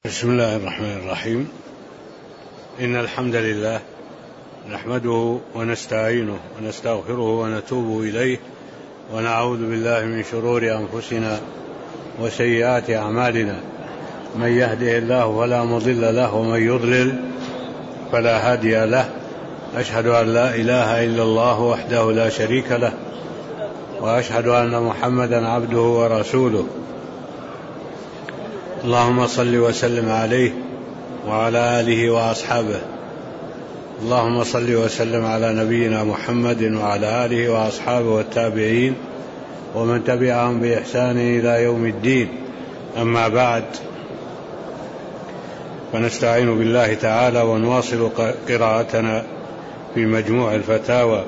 بسم الله الرحمن الرحيم. إن الحمد لله نحمده ونستعينه ونستغفره ونتوب إليه ونعوذ بالله من شرور أنفسنا وسيئات أعمالنا. من يهده الله فلا مضل له ومن يضلل فلا هادي له. أشهد أن لا إله إلا الله وحده لا شريك له وأشهد أن محمدا عبده ورسوله. اللهم صل وسلم عليه وعلى آله وأصحابه. اللهم صل وسلم على نبينا محمد وعلى آله وأصحابه والتابعين ومن تبعهم بإحسان إلى يوم الدين. أما بعد، فنستعين بالله تعالى ونواصل قراءتنا في مجموع الفتاوى،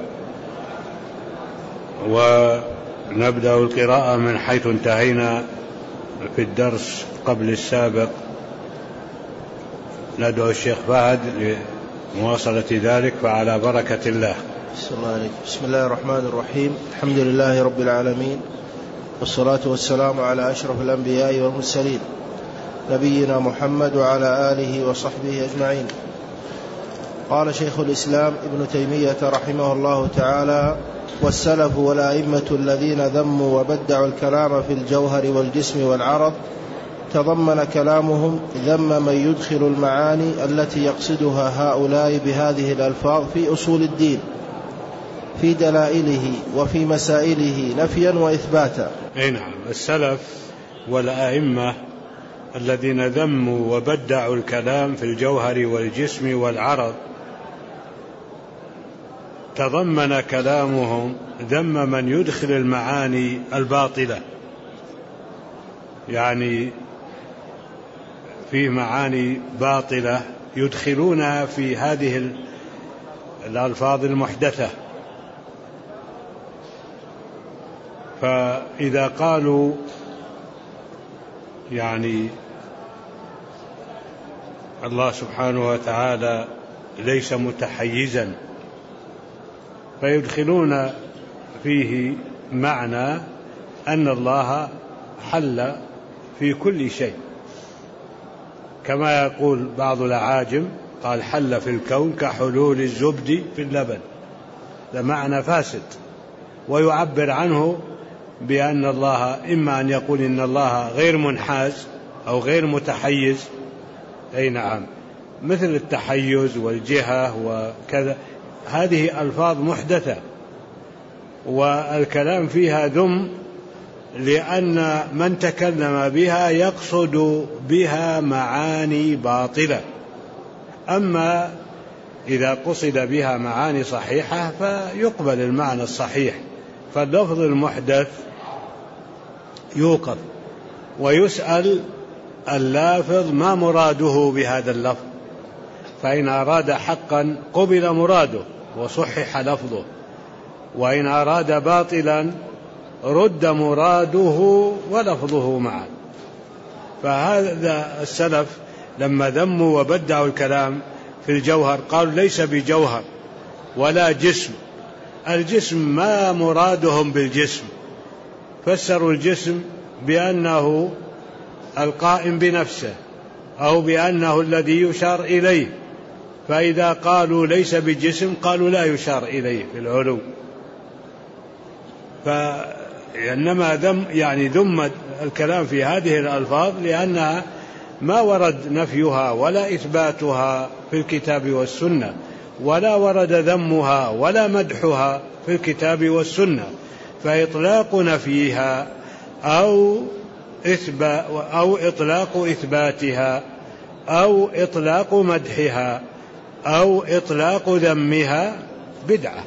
ونبدأ القراءة من حيث انتهينا في الدرس قبل السابق. ندعو الشيخ فهد لمواصلة ذلك، فعلى بركة الله. بسم الله الرحمن الرحيم. الحمد لله رب العالمين، والصلاة والسلام على أشرف الأنبياء والمرسلين نبينا محمد وعلى آله وصحبه أجمعين. قال شيخ الإسلام ابن تيمية رحمه الله تعالى: والسلف والأئمة الذين ذموا وبدعوا الكلام في الجوهر والجسم والعرض تضمن كلامهم ذم من يدخل المعاني التي يقصدها هؤلاء بهذه الألفاظ في أصول الدين في دلائله وفي مسائله نفيا وإثباتا. نعم، السلف والأئمة الذين ذموا وبدعوا الكلام في الجوهر والجسم والعرض تضمن كلامهم ذم من يدخل المعاني الباطلة، يعني في معاني باطلة يدخلونها في هذه الألفاظ المحدثة. فإذا قالوا يعني الله سبحانه وتعالى ليس متحيزا، فيدخلون فيه معنى أن الله حل في كل شيء، كما يقول بعض الأعاجم قال حل في الكون كحلول الزبد في اللبن. ده معنى فاسد، ويعبر عنه بأن الله إما أن يقول إن الله غير منحاز أو غير متحيز، أي نعم، مثل التحيز والجهة وكذا، هذه ألفاظ محدثة والكلام فيها ذم، لأن من تكلم بها يقصد بها معاني باطلة. أما إذا قصد بها معاني صحيحة فيقبل المعنى الصحيح. فاللفظ المحدث يوقف ويسأل اللافظ ما مراده بهذا اللفظ، فإن أراد حقا قبل مراده وصحح لفظه، وإن أراد باطلا رد مراده ولفظه معا. فهذا السلف لما ذموا وبدعوا الكلام في الجوهر قالوا ليس بجوهر ولا جسم. الجسم ما مرادهم بالجسم، فسروا الجسم بأنه القائم بنفسه أو بأنه الذي يشار إليه، فإذا قالوا ليس بجسم قالوا لا يشار إليه في العلو. فإنما ذم الكلام في هذه الألفاظ لأنها ما ورد نفيها ولا إثباتها في الكتاب والسنة، ولا ورد ذمها ولا مدحها في الكتاب والسنة. فإطلاق نفيها أو إطلاق إثباتها أو إطلاق مدحها أو إطلاق ذمها بدعة،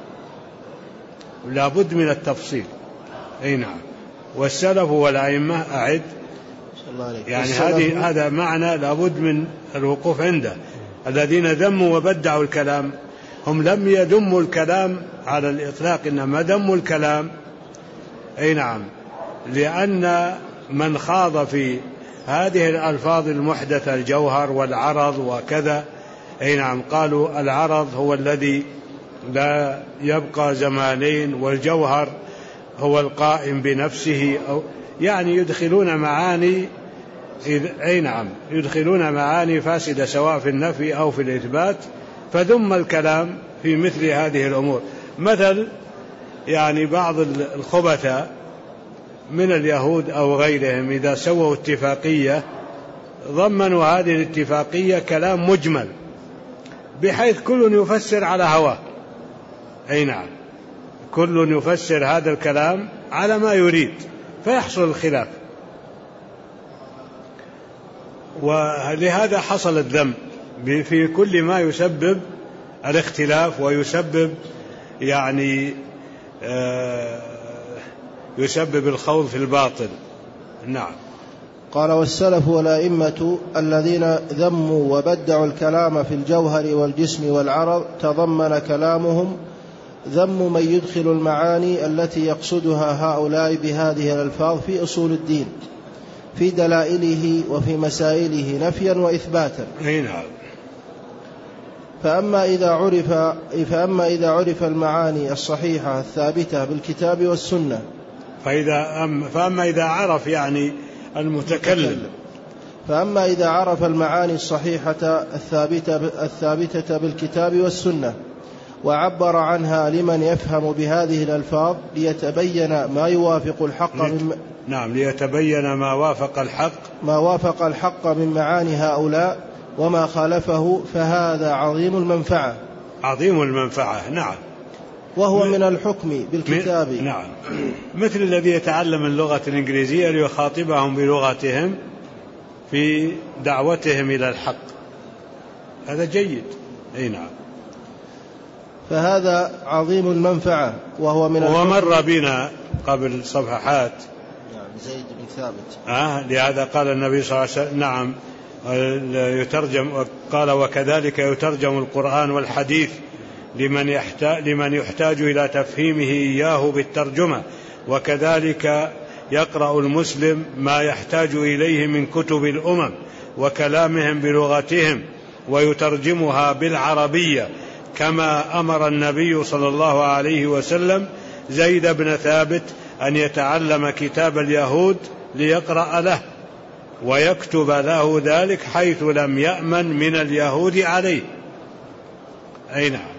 لا بد من التفصيل. أي نعم. والسلف والأئمة أعد، يعني هذا معنى لا بد من الوقوف عنده. الذين ذموا وبدعوا الكلام هم لم يذموا الكلام على الإطلاق، إنما ذموا الكلام، أي نعم، لأن من خاض في هذه الألفاظ المحدثة الجوهر والعرض وكذا، أي نعم، قالوا العرض هو الذي لا يبقى زمانين، والجوهر هو القائم بنفسه، أو يعني يدخلون معاني أي نعم، يدخلون معاني فاسدة سواء في النفي أو في الإثبات، فذم الكلام في مثل هذه الأمور. مثل يعني بعض الخبثاء من اليهود أو غيرهم إذا سووا اتفاقية ضمنوا هذه الاتفاقية كلام مجمل بحيث كل يفسر على هواه. أي نعم، كل يفسر هذا الكلام على ما يريد فيحصل الخلاف، ولهذا حصل الذم في كل ما يسبب الاختلاف ويسبب يعني يسبب الخوض في الباطل. نعم. قال: والسلف والأئمة الذين ذموا وبدعوا الكلام في الجوهر والجسم والعرض تضمن كلامهم ذم من يدخل المعاني التي يقصدها هؤلاء بهذه الألفاظ في أصول الدين في دلائله وفي مسائله نفيا وإثباتا. نعم. فأما إذا عرف المعاني الصحيحة الثابتة بالكتاب والسنة، فأما إذا عرف يعني المتكلم، فأما إذا عرف المعاني الصحيحة الثابتة بالكتاب والسنة وعبر عنها لمن يفهم بهذه الألفاظ ليتبين ما يوافق الحق ليتبين ما وافق الحق من معاني هؤلاء وما خالفه، فهذا عظيم المنفعة. نعم. وهو من الحكم بالكتاب. نعم. مثل الذي يتعلم اللغة الإنجليزية ليخاطبهم بلغتهم في دعوتهم إلى الحق، هذا جيد. أي نعم. فهذا عظيم المنفعة وهو من ومر بنا قبل صفحات زيد بن ثابت. لهذا قال النبي صلى الله عليه وسلم نعم يترجم، قال: وكذلك يترجم القرآن والحديث لمن يحتاج إلى تفهيمه إياه بالترجمة، وكذلك يقرأ المسلم ما يحتاج إليه من كتب الأمم وكلامهم بلغتهم ويترجمها بالعربية، كما أمر النبي صلى الله عليه وسلم زيد بن ثابت أن يتعلم كتاب اليهود ليقرأ له ويكتب له ذلك حيث لم يأمن من اليهود عليه. أي نعم.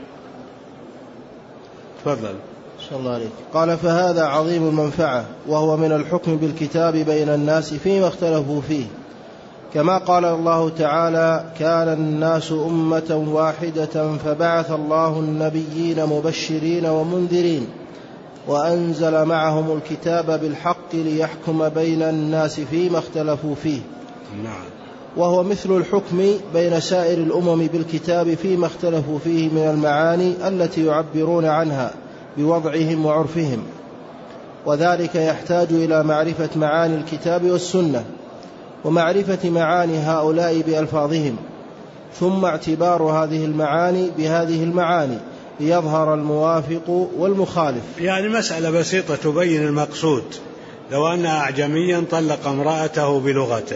تفضل. صلى الله عليك. قال: فهذا عظيم المنفعة وهو من الحكم بالكتاب بين الناس فيما اختلفوا فيه، كما قال الله تعالى: كان الناس أمة واحدة فبعث الله النبيين مبشرين ومنذرين وأنزل معهم الكتاب بالحق ليحكم بين الناس فيما اختلفوا فيه. نعم. وهو مثل الحكم بين سائر الأمم بالكتاب فيما اختلفوا فيه من المعاني التي يعبرون عنها بوضعهم وعرفهم، وذلك يحتاج إلى معرفة معاني الكتاب والسنة ومعرفة معاني هؤلاء بألفاظهم، ثم اعتبار هذه المعاني بهذه المعاني ليظهر الموافق والمخالف. يعني مسألة بسيطة تبين المقصود. لو أن أعجميا طلق امرأته بلغته،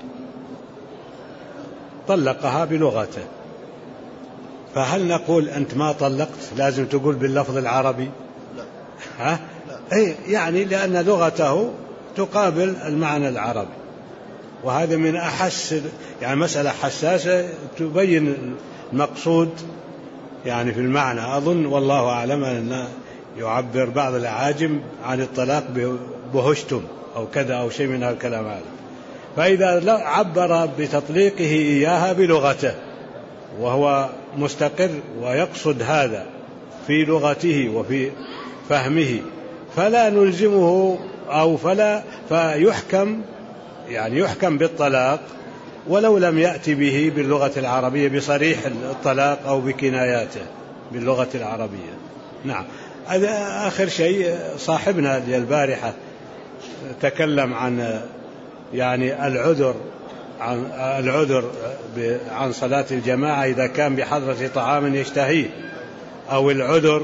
طلقها بلغته، فهل نقول أنت ما طلقت لازم تقول باللفظ العربي؟ لا. يعني لأن لغته تقابل المعنى العربي، وهذا من أحس يعني مسألة حساسة تبين المقصود يعني في المعنى. أظن والله أعلم أن يعبر بعض الأعاجم عن الطلاق بهشتم أو كذا أو شيء من هالكلام هذا، فإذا عبر بتطليقه إياها بلغته وهو مستقر ويقصد هذا في لغته وفي فهمه فلا نلزمه أو فيحكم يعني يحكم بالطلاق ولو لم يأتي به باللغة العربية بصريح الطلاق أو بكناياته باللغة العربية. نعم. آخر شيء صاحبنا البارحة تكلم عن يعني العذر عن صلاة الجماعة إذا كان بحضرة طعام يشتهيه، أو العذر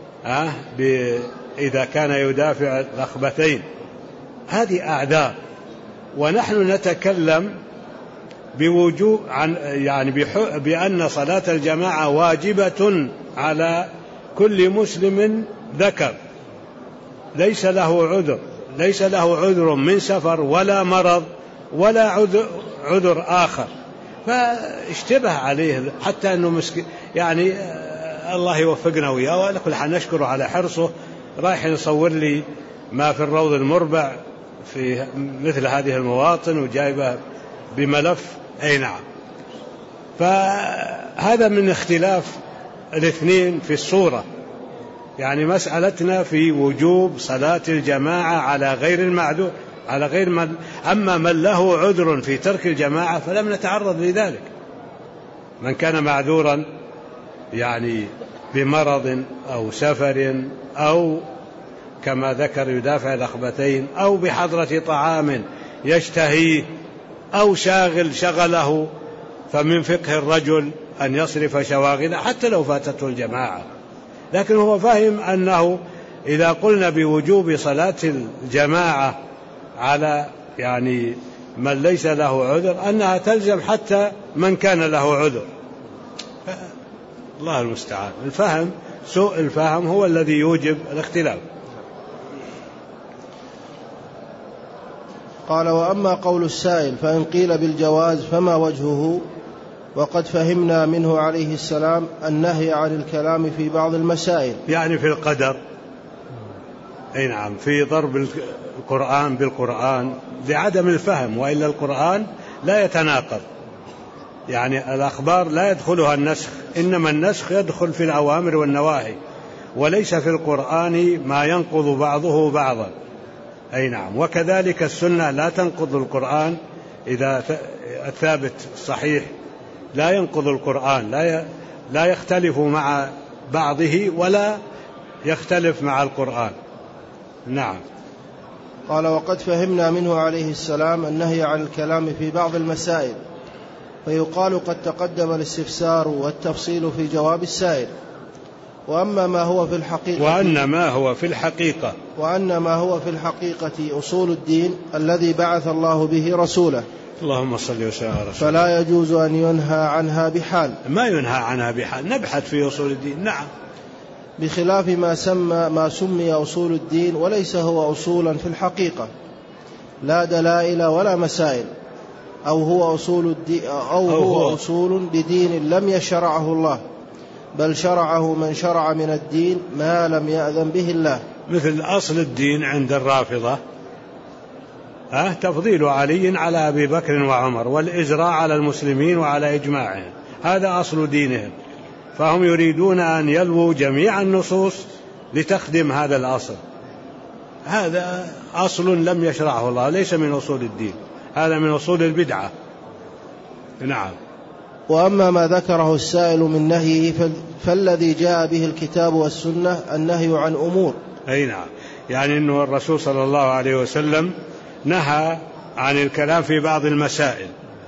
إذا كان يدافع رغبتين. هذه أعذار، ونحن نتكلم بوجوب بأن صلاة الجماعة واجبة على كل مسلم ذكر ليس له عذر من سفر ولا مرض ولا عذر آخر، فاشتبه عليه حتى أنه يعني الله يوفقنا وياه، وعلى كل حال نشكره على حرصه. رايح يصور لي ما في الروض المربع في مثل هذه المواطن وجايبه بملف. أي نعم. فهذا من اختلاف الاثنين في الصورة. يعني مسألتنا في وجوب صلاة الجماعة على غير المعذور، على غير من، أما من له عذر في ترك الجماعة فلم نتعرض لذلك. من كان معذورا يعني بمرض أو سفر أو كما ذكر يدافع الأخبثين أو بحضرة طعام يشتهيه أو شغله، فمن فقه الرجل أن يصرف شواغله حتى لو فاتته الجماعة. لكن هو فهم أنه إذا قلنا بوجوب صلاة الجماعة على يعني من ليس له عذر أنها تلزم حتى من كان له عذر. الله المستعان. الفهم، سوء الفهم هو الذي يوجب الاختلاف. قال: وأما قول السائل فإن قيل بالجواز فما وجهه؟ وقد فهمنا منه عليه السلام النهي عن الكلام في بعض المسائل، يعني في القدر. أي نعم، في ضرب القرآن بالقرآن لعدم الفهم، وإلا القرآن لا يتناقض. يعني الأخبار لا يدخلها النسخ، إنما النسخ يدخل في الأوامر والنواهي، وليس في القرآن ما ينقض بعضه بعضا. أي نعم. وكذلك السنة لا تنقض القرآن، إذا الثابت صحيح لا ينقض القرآن، لا يختلف مع بعضه ولا يختلف مع القرآن. نعم. قال: وقد فهمنا منه عليه السلام النهي عن الكلام في بعض المسائل، فيقال قد تقدم الاستفسار والتفصيل في جواب السائل. وأن ما هو في الحقيقة أصول الدين الذي بعث الله به رسوله، اللهم صل وسلم على رسوله، فلا يجوز أن ينهى عنها بحال. ما ينهى عنها بحال، نبحث في أصول الدين. نعم. بخلاف ما سمي أصول الدين وليس هو أصولا في الحقيقة، لا دلائل ولا مسائل، أو هو أصول بدين لم يشرعه الله، بل شرعه من شرع من الدين ما لم يأذن به الله. مثل أصل الدين عند الرافضة تفضيل علي على أبي بكر وعمر، والإجراء على المسلمين وعلى إجماعهم، هذا أصل دينهم. فهم يريدون أن يلووا جميع النصوص لتخدم هذا الأصل. هذا أصل لم يشرعه الله، ليس من أصول الدين، هذا من أصول البدعة. نعم. وأما ما ذكره السائل من نهيه فالذي جاء به الكتاب والسنة النهي عن أمور. أي نعم. يعني أنه الرسول صلى الله عليه وسلم نهى عن الكلام في بعض المسائل،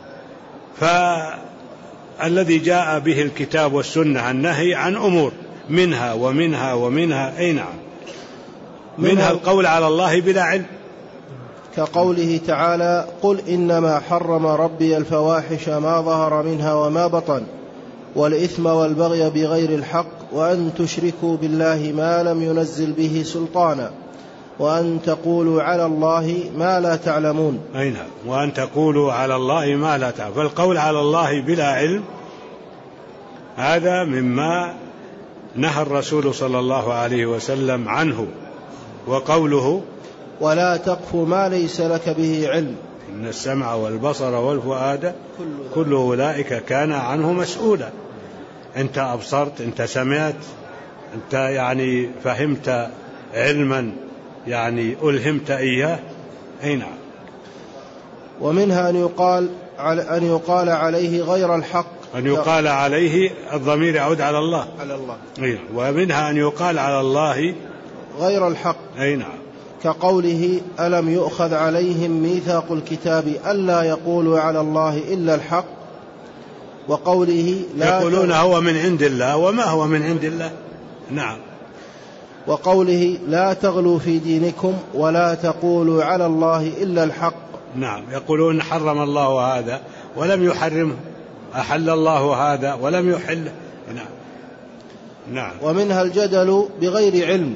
فالذي جاء به الكتاب والسنة النهي عن أمور منها ومنها ومنها. أي نعم. منها القول على الله بلا علم، كقوله تعالى: قل إنما حرم ربي الفواحش ما ظهر منها وما بطن والإثم والبغي بغير الحق وأن تشركوا بالله ما لم ينزل به سلطانا وأن تقولوا على الله ما لا تعلمون. أي نعم. وأن تقولوا على الله ما لا تعلمون. فالقول على الله بلا علم هذا مما نهى الرسول صلى الله عليه وسلم عنه. وقوله: ولا تقف ما ليس لك به علم إن السمع والبصر والفؤاد كل أولئك كان عنه مسؤولا. أنت أبصرت، أنت سمعت، أنت يعني فهمت علما يعني ألهمت إياه. أي نعم. ومنها أن يقال عليه غير الحق، أن يقال عليه، الضمير يعود على الله. أي. ومنها أن يقال على الله غير الحق. أي نعم. كقوله: ألم يؤخذ عليهم ميثاق الكتاب ألا يقولوا على الله إلا الحق. وقوله: يقولون هو من عند الله وما هو من عند الله. نعم. وقوله: لا تغلوا في دينكم ولا تقولوا على الله إلا الحق. نعم. يقولون حرم الله هذا ولم يحرمه، أحل الله هذا ولم يحله. نعم. نعم. ومنها بغير علم،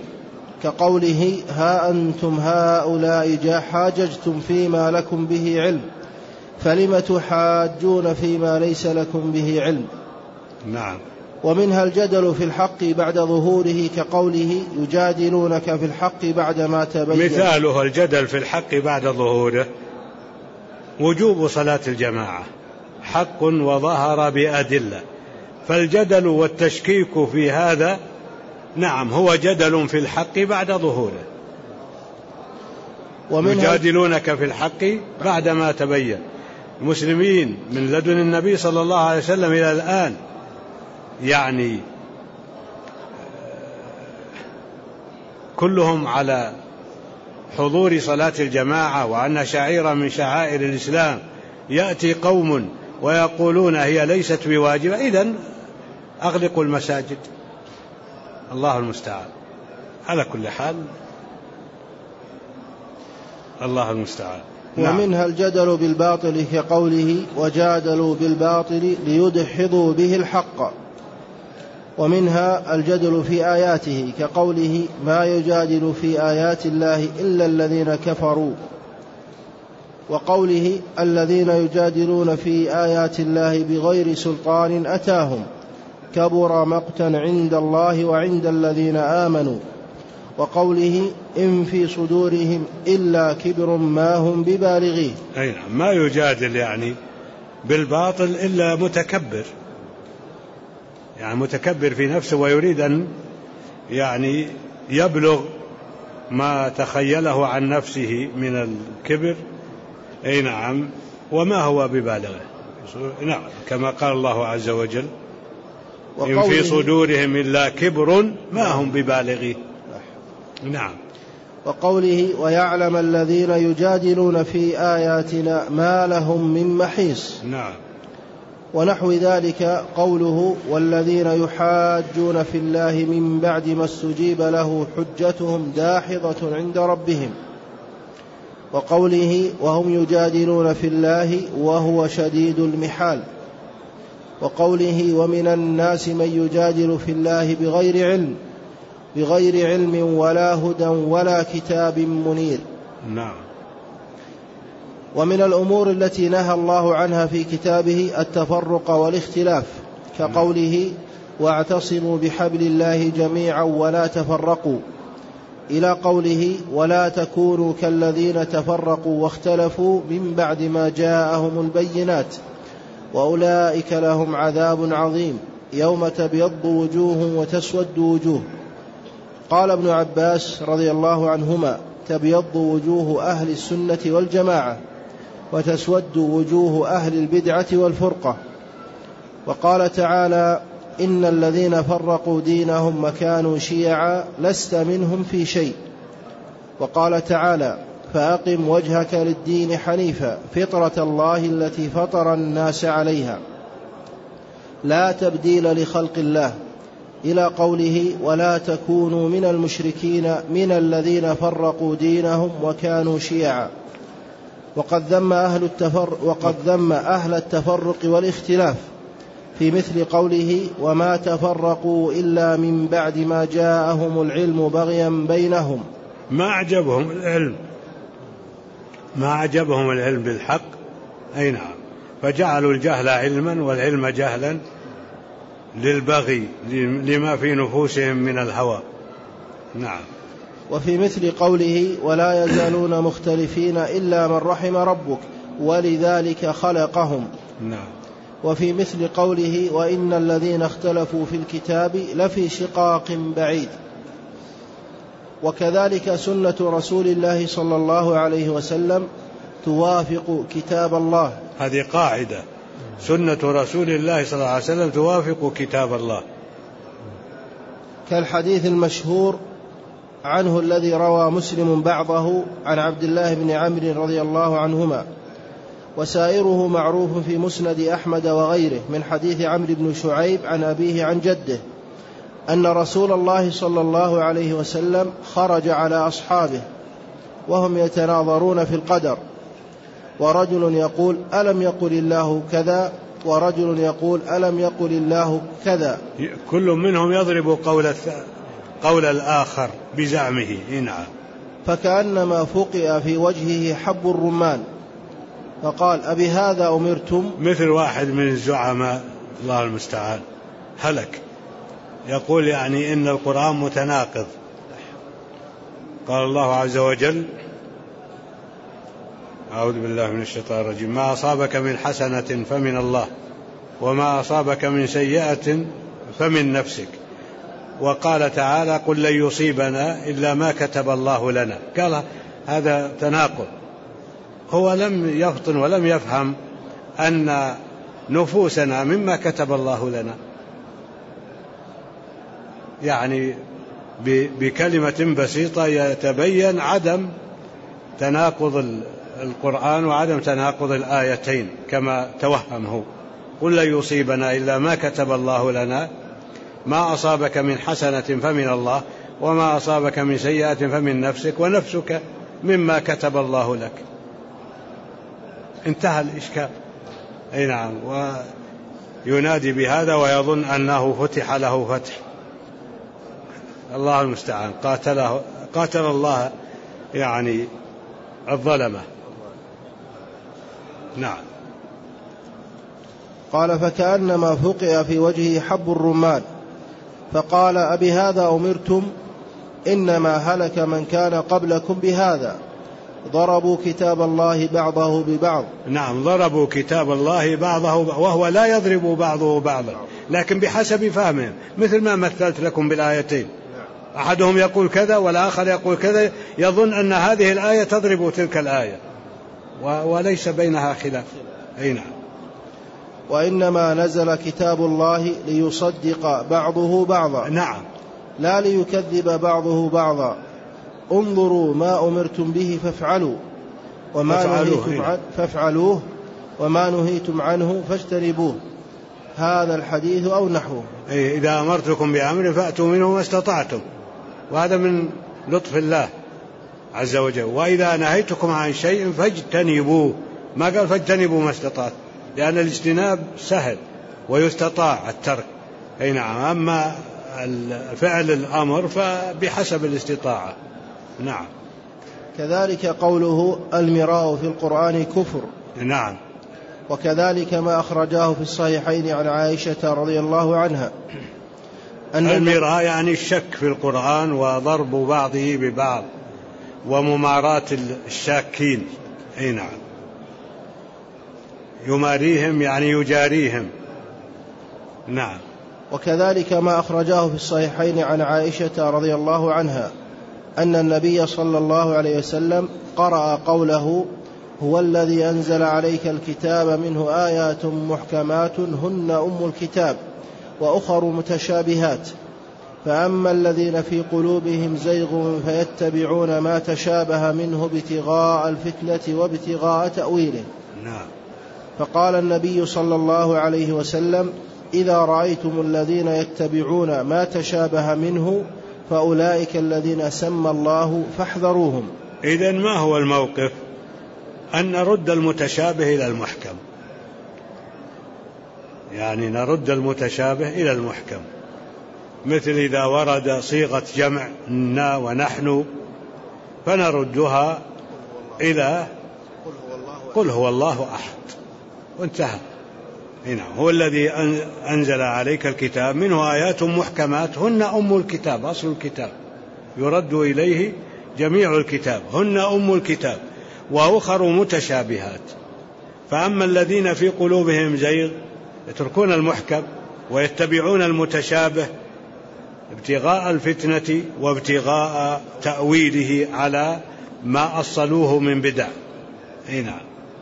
كقوله: ها أنتم هؤلاء حاججتم فيما لكم به علم فلم تحاجون فيما ليس لكم به علم. نعم. ومنها الجدل في الحق بعد ظهوره كقوله يجادلونك في الحق بعدما تبين. مثاله الجدل في الحق بعد ظهوره وجوب صلاة الجماعة حق وظهر بأدلة، فالجدل والتشكيك في هذا نعم هو جدل في الحق بعد ظهوره. يجادلونك في الحق بعدما تبين. المسلمين من لدن النبي صلى الله عليه وسلم إلى الآن يعني كلهم على حضور صلاة الجماعة وأن شعيرة من شعائر الإسلام، يأتي قوم ويقولون هي ليست بواجبة، إذن أغلقوا المساجد. الله المستعان. على كل حال الله المستعان. ومنها الجدل بالباطل كقوله وجادلوا بالباطل ليدحضوا به الحق. ومنها الجدل في آياته كقوله ما يجادل في آيات الله إلا الذين كفروا، وقوله الذين يجادلون في آيات الله بغير سلطان أتاهم كبر مقتا عند الله وعند الذين آمنوا، وقوله إن في صدورهم إلا كبر ما هم ببالغيه. أي نعم. ما يجادل يعني بالباطل إلا متكبر، يعني متكبر في نفسه ويريد أن يعني يبلغ ما تخيله عن نفسه من الكبر. أي نعم. وما هو ببالغه. نعم كما قال الله عز وجل إن في صدورهم إلا كبر ما هم ببالغيه. نعم. وقوله ويعلم الذين يجادلون في آياتنا ما لهم من محيص. نعم. ونحو ذلك قوله والذين يحاجون في الله من بعد ما استجيب له حجتهم داحضة عند ربهم، وقوله وهم يجادلون في الله وهو شديد المحال، وقوله ومن الناس من يجادل في الله بغير علم ولا هدى ولا كتاب منير. نعم. ومن الأمور التي نهى الله عنها في كتابه التفرق والاختلاف كقوله واعتصموا بحبل الله جميعا ولا تفرقوا، إلى قوله ولا تكونوا كالذين تفرقوا واختلفوا من بعد ما جاءهم البينات وأولئك لهم عذاب عظيم يوم تبيض وجوه وتسود وجوه. قال ابن عباس رضي الله عنهما تبيض وجوه أهل السنة والجماعة وتسود وجوه أهل البدعة والفرقة. وقال تعالى إن الذين فرقوا دينهم وكانوا شيعا لست منهم في شيء. وقال تعالى فأقم وجهك للدين حنيفا فطرة الله التي فطر الناس عليها لا تبديل لخلق الله، إلى قوله ولا تكونوا من المشركين من الذين فرقوا دينهم وكانوا شيعا. وقد ذم أهل التفرق والاختلاف في مثل قوله وما تفرقوا إلا من بعد ما جاءهم العلم بغيا بينهم. ما أعجبهم العلم بالحق. أي نعم. فجعلوا الجهل علما والعلم جهلا للبغي لما في نفوسهم من الهوى. نعم. وفي مثل قوله ولا يزالون مختلفين إلا من رحم ربك ولذلك خلقهم. نعم. وفي مثل قوله وإن الذين اختلفوا في الكتاب لفي شقاق بعيد. وكذلك سنة رسول الله صلى الله عليه وسلم توافق كتاب الله. هذه قاعدة، سنة رسول الله صلى الله عليه وسلم توافق كتاب الله، كالحديث المشهور عنه الذي روى مسلم بعضه عن عبد الله بن عمرو رضي الله عنهما، وسائره معروف في مسند أحمد وغيره من حديث عمرو بن شعيب عن أبيه عن جده أن رسول الله صلى الله عليه وسلم خرج على أصحابه وهم يتناظرون في القدر، ورجل يقول ألم يقل الله كذا، ورجل يقول ألم يقل الله كذا، كل منهم يضرب قول الآخر بزعمه. نعم. فكأنما فقئ في وجهه حب الرمان، فقال أبهذا أمرتم؟ مثل واحد من الزعماء الله المستعان هلك يقول يعني إن القرآن متناقض. قال الله عز وجل: أعوذ بالله من الشيطان الرجيم: ما أصابك من حسنة فمن الله وما أصابك من سيئة فمن نفسك. وقال تعالى: قل لن يصيبنا إلا ما كتب الله لنا. قال هذا تناقض. هو لم يفطن ولم يفهم أن نفوسنا مما كتب الله لنا. يعني بكلمة بسيطة يتبين عدم تناقض القرآن وعدم تناقض الآيتين كما توهمه. قل لن يصيبنا إلا ما كتب الله لنا ما أصابك من حسنة فمن الله وما أصابك من سيئة فمن نفسك ونفسك مما كتب الله لك. انتهى الإشكال. أي نعم. وينادي بهذا ويظن أنه فتح له فتح. الله المستعان. قاتل الله يعني الظلمة. نعم. قال: فكأنما فقع في وجهه حب الرمان، فقال: أبهذا أمرتم؟ إنما هلك من كان قبلكم بهذا، ضربوا كتاب الله بعضه ببعض. نعم، ضربوا كتاب الله بعضه وهو لا يضرب بعضه بعضا، لكن بحسب فهمهم، مثل ما مثلت لكم بالآيتين. أحدهم يقول كذا والآخر يقول كذا، يظن أن هذه الآية تضرب تلك الآية وليس بينها خلاف. أي نعم. وإنما نزل كتاب الله ليصدق بعضه بعضا، نعم، لا ليكذب بعضه بعضا. انظروا ما أمرتم به فافعلوه وما نهيتم عنه فاجتنبوه. هذا الحديث أو نحوه. إذا أمرتكم بأمر فأتوا منه ما استطعتم، وهذا من لطف الله عز وجل. وإذا نهيتكم عن شيء فاجتنبوه، ما قال فاجتنبوا ما استطعت، لأن الاجتناب سهل ويستطاع الترك. أي نعم. أما فعل الأمر فبحسب الاستطاعة. نعم. كذلك قوله: المراء في القرآن كفر. نعم. وكذلك ما أخرجاه في الصحيحين عن عائشة رضي الله عنها أن المراء يعني الشك في القرآن وضرب بعضه ببعض ومماراة الشاكين. أي نعم. يماريهم يعني يجاريهم. نعم. وكذلك ما أخرجاه في الصحيحين عن عائشة رضي الله عنها أن النبي صلى الله عليه وسلم قرأ قوله: هو الذي أنزل عليك الكتاب منه آيات محكمات هن أم الكتاب وأخر متشابهات، فأما الذين في قلوبهم زيغ فيتبعون ما تشابه منه ابتغاء الفتنة وابتغاء تأويله. نعم. فقال النبي صلى الله عليه وسلم: إذا رأيتم الذين يتبعون ما تشابه منه فأولئك الذين سمى الله فاحذروهم. إذن ما هو الموقف؟ أن نرد المتشابه إلى المحكم، يعني نرد المتشابه إلى المحكم. مثل إذا ورد صيغة جمع نا ونحن فنردها إلى قل هو الله أحد وانتهى. هنا هو الذي أنزل عليك الكتاب منه آيات محكمات هن أم الكتاب، أصل الكتاب يرد إليه جميع الكتاب، هن أم الكتاب وأخر متشابهات. فأما الذين في قلوبهم زيغ يتركون المحكم ويتبعون المتشابه ابتغاء الفتنة وابتغاء تأويله على ما أصلوه من بدع. هنا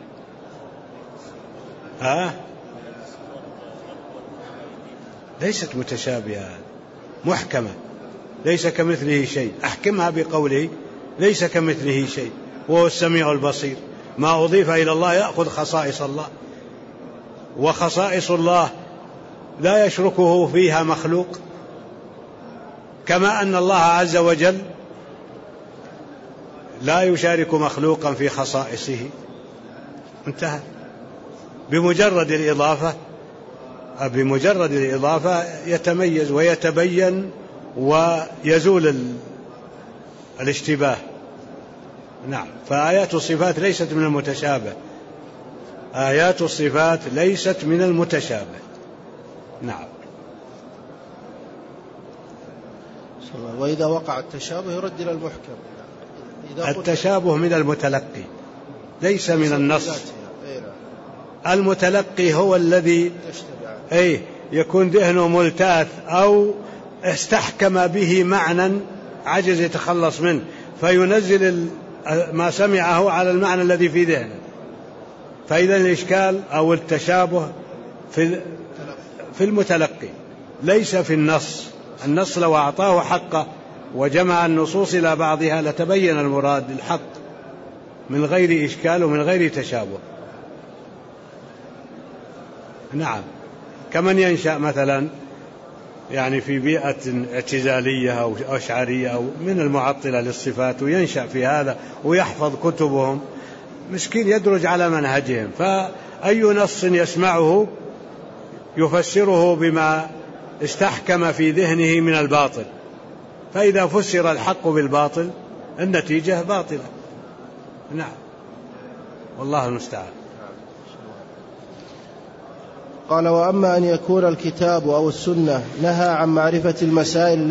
ليست متشابهة، محكمة، ليس كمثله شيء. أحكمها بقوله ليس كمثله شيء وهو السميع البصير. ما أضيف إلى الله يأخذ خصائص الله، وخصائص الله لا يشركه فيها مخلوق، كما أن الله عز وجل لا يشارك مخلوقا في خصائصه. انتهى. بمجرد الإضافة يتميز ويتبين ويزول الاشتباه. نعم. فآيات الصفات ليست من المتشابه، آيات الصفات ليست من المتشابه. نعم. وإذا وقع التشابه يرد إلى المحكم. التشابه من المتلقي ليس من النص. المتلقي هو الذي يكون ذهنه ملتاث أو استحكم به معنى عجز يتخلص منه فينزل ما سمعه على المعنى الذي في ذهنه. فإذا الإشكال أو التشابه في المتلقي ليس في النص. النص لو أعطاه حقه وجمع النصوص إلى بعضها لتبين المراد الحق من غير إشكال ومن غير تشابه. نعم. كمن ينشأ مثلا يعني في بيئة اعتزالية أو أشعرية أو من المعطلة للصفات وينشأ في هذا ويحفظ كتبهم مسكين يدرج على منهجهم، فأي نص يسمعه يفسره بما استحكم في ذهنه من الباطل، فإذا فسر الحق بالباطل النتيجة باطلة. نعم. والله المستعان. قال: وأما أن يكون الكتاب أو السنة نهى عن معرفة المسائل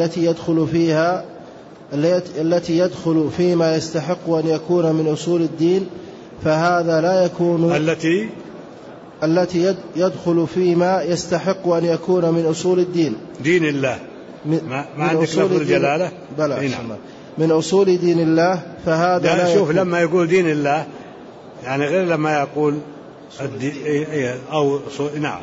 التي يدخل فيما يستحق أن يكون من أصول الدين، فهذا لا يكون التي يدخل فيما يستحق أن يكون من أصول الدين دين الله. ما عندك لفظ الجلالة؟ بلى. من أصول دين الله، فهذا لا شوف لما يقول دين الله يعني غير لما يقول نعم.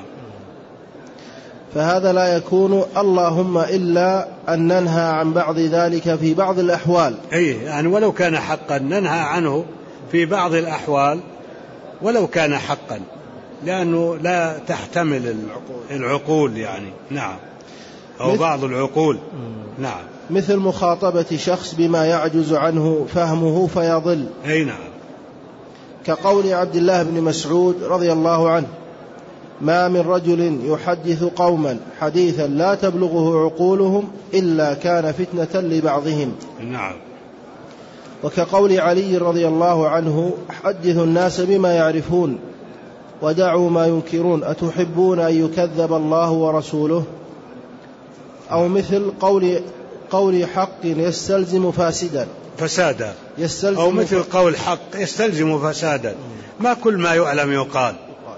فهذا لا يكون اللهم إلا أن ننهى عن بعض ذلك في بعض الأحوال. يعني ولو كان حقا ننهى عنه في بعض الأحوال ولو كان حقا، لأنه لا تحتمل العقول يعني. نعم. أو بعض العقول. نعم. مثل مخاطبة شخص بما يعجز عنه فهمه فيضل. نعم. كقول عبد الله بن مسعود رضي الله عنه: ما من رجل يحدث قوما حديثا لا تبلغه عقولهم إلا كان فتنة لبعضهم. نعم. وكقول علي رضي الله عنه: حدثوا الناس بما يعرفون ودعوا ما ينكرون، أتحبون أن يكذب الله ورسوله؟ أو مثل قول حق يستلزم فسادا أو مثل قول حق يستلزم فسادا. ما كل ما يعلم يقال.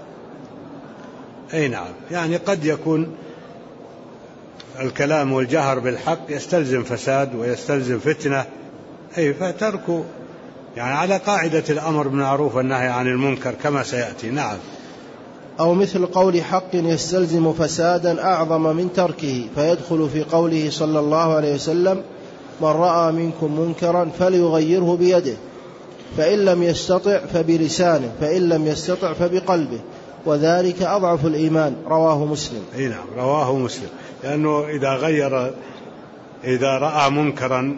نعم. يعني قد يكون الكلام والجهر بالحق يستلزم فساد ويستلزم فتنة، فتركوا يعني على قاعدة الأمر بالمعروف والنهي عن المنكر كما سيأتي. نعم. أو مثل قول حق يستلزم فسادا أعظم من تركه، فيدخل في قوله صلى الله عليه وسلم: من رأى منكم منكرا فليغيره بيده، فإن لم يستطع فبلسانه، فإن لم يستطع فبقلبه، وذلك أضعف الإيمان. رواه مسلم. نعم. رواه مسلم. لأنه إذا رأى منكرا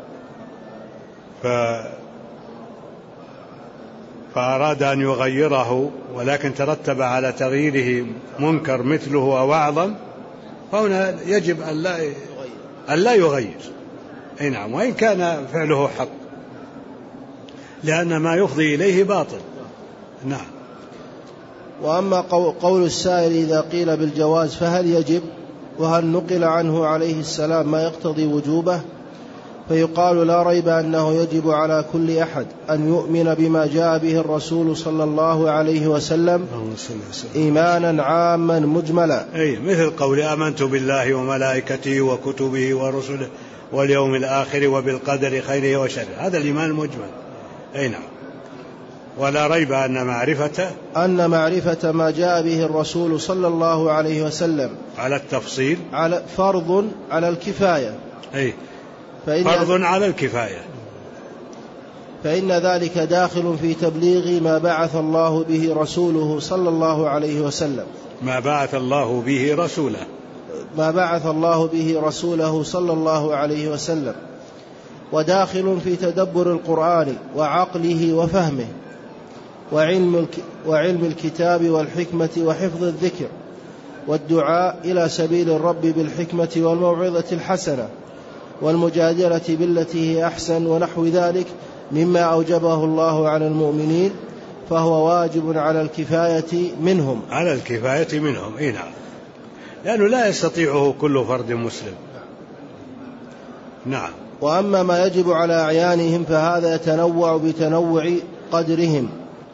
فأراد أن يغيره ولكن ترتب على تغييره منكر مثله أو أعظم، فهنا يجب أن لا يغير. نعم. وإن كان فعله حق، لأن ما يفضي إليه باطل. نعم. وأما قول السائل إذا قيل بالجواز فهل يجب؟ وهل نقل عنه عليه السلام ما يقتضي وجوبه؟ فيقال: لا ريب أنه يجب على كل أحد أن يؤمن بما جاء به الرسول صلى الله عليه وسلم إيمانا عاما مجملا. مثل قول آمنت بالله وملائكته وكتبه ورسله واليوم الآخر وبالقدر خيره وشره، هذا الإيمان المجمل. نعم. ولا ريب أن معرفة ما جاء به الرسول صلى الله عليه وسلم على التفصيل فرض على الكفاية. فرض على الكفاية. فإن ذلك داخل في تبليغ ما بعث الله به رسوله صلى الله عليه وسلم. ما بعث الله به رسوله صلى الله عليه وسلم. وداخل في تدبر القرآن وعقله وفهمه وعلم الكتاب والحكمة وحفظ الذكر والدعاء إلى سبيل الرب بالحكمة والموعظة الحسنة والمجادلة بالتي هي أحسن ونحو ذلك مما أوجبه الله على المؤمنين فهو واجب على الكفاية منهم. على الكفاية منهم، نعم، لأنه لا يستطيعه كل فرد مسلم. نعم. وأما ما يجب على أعيانهم فهذا يتنوع بتنوع قدرهم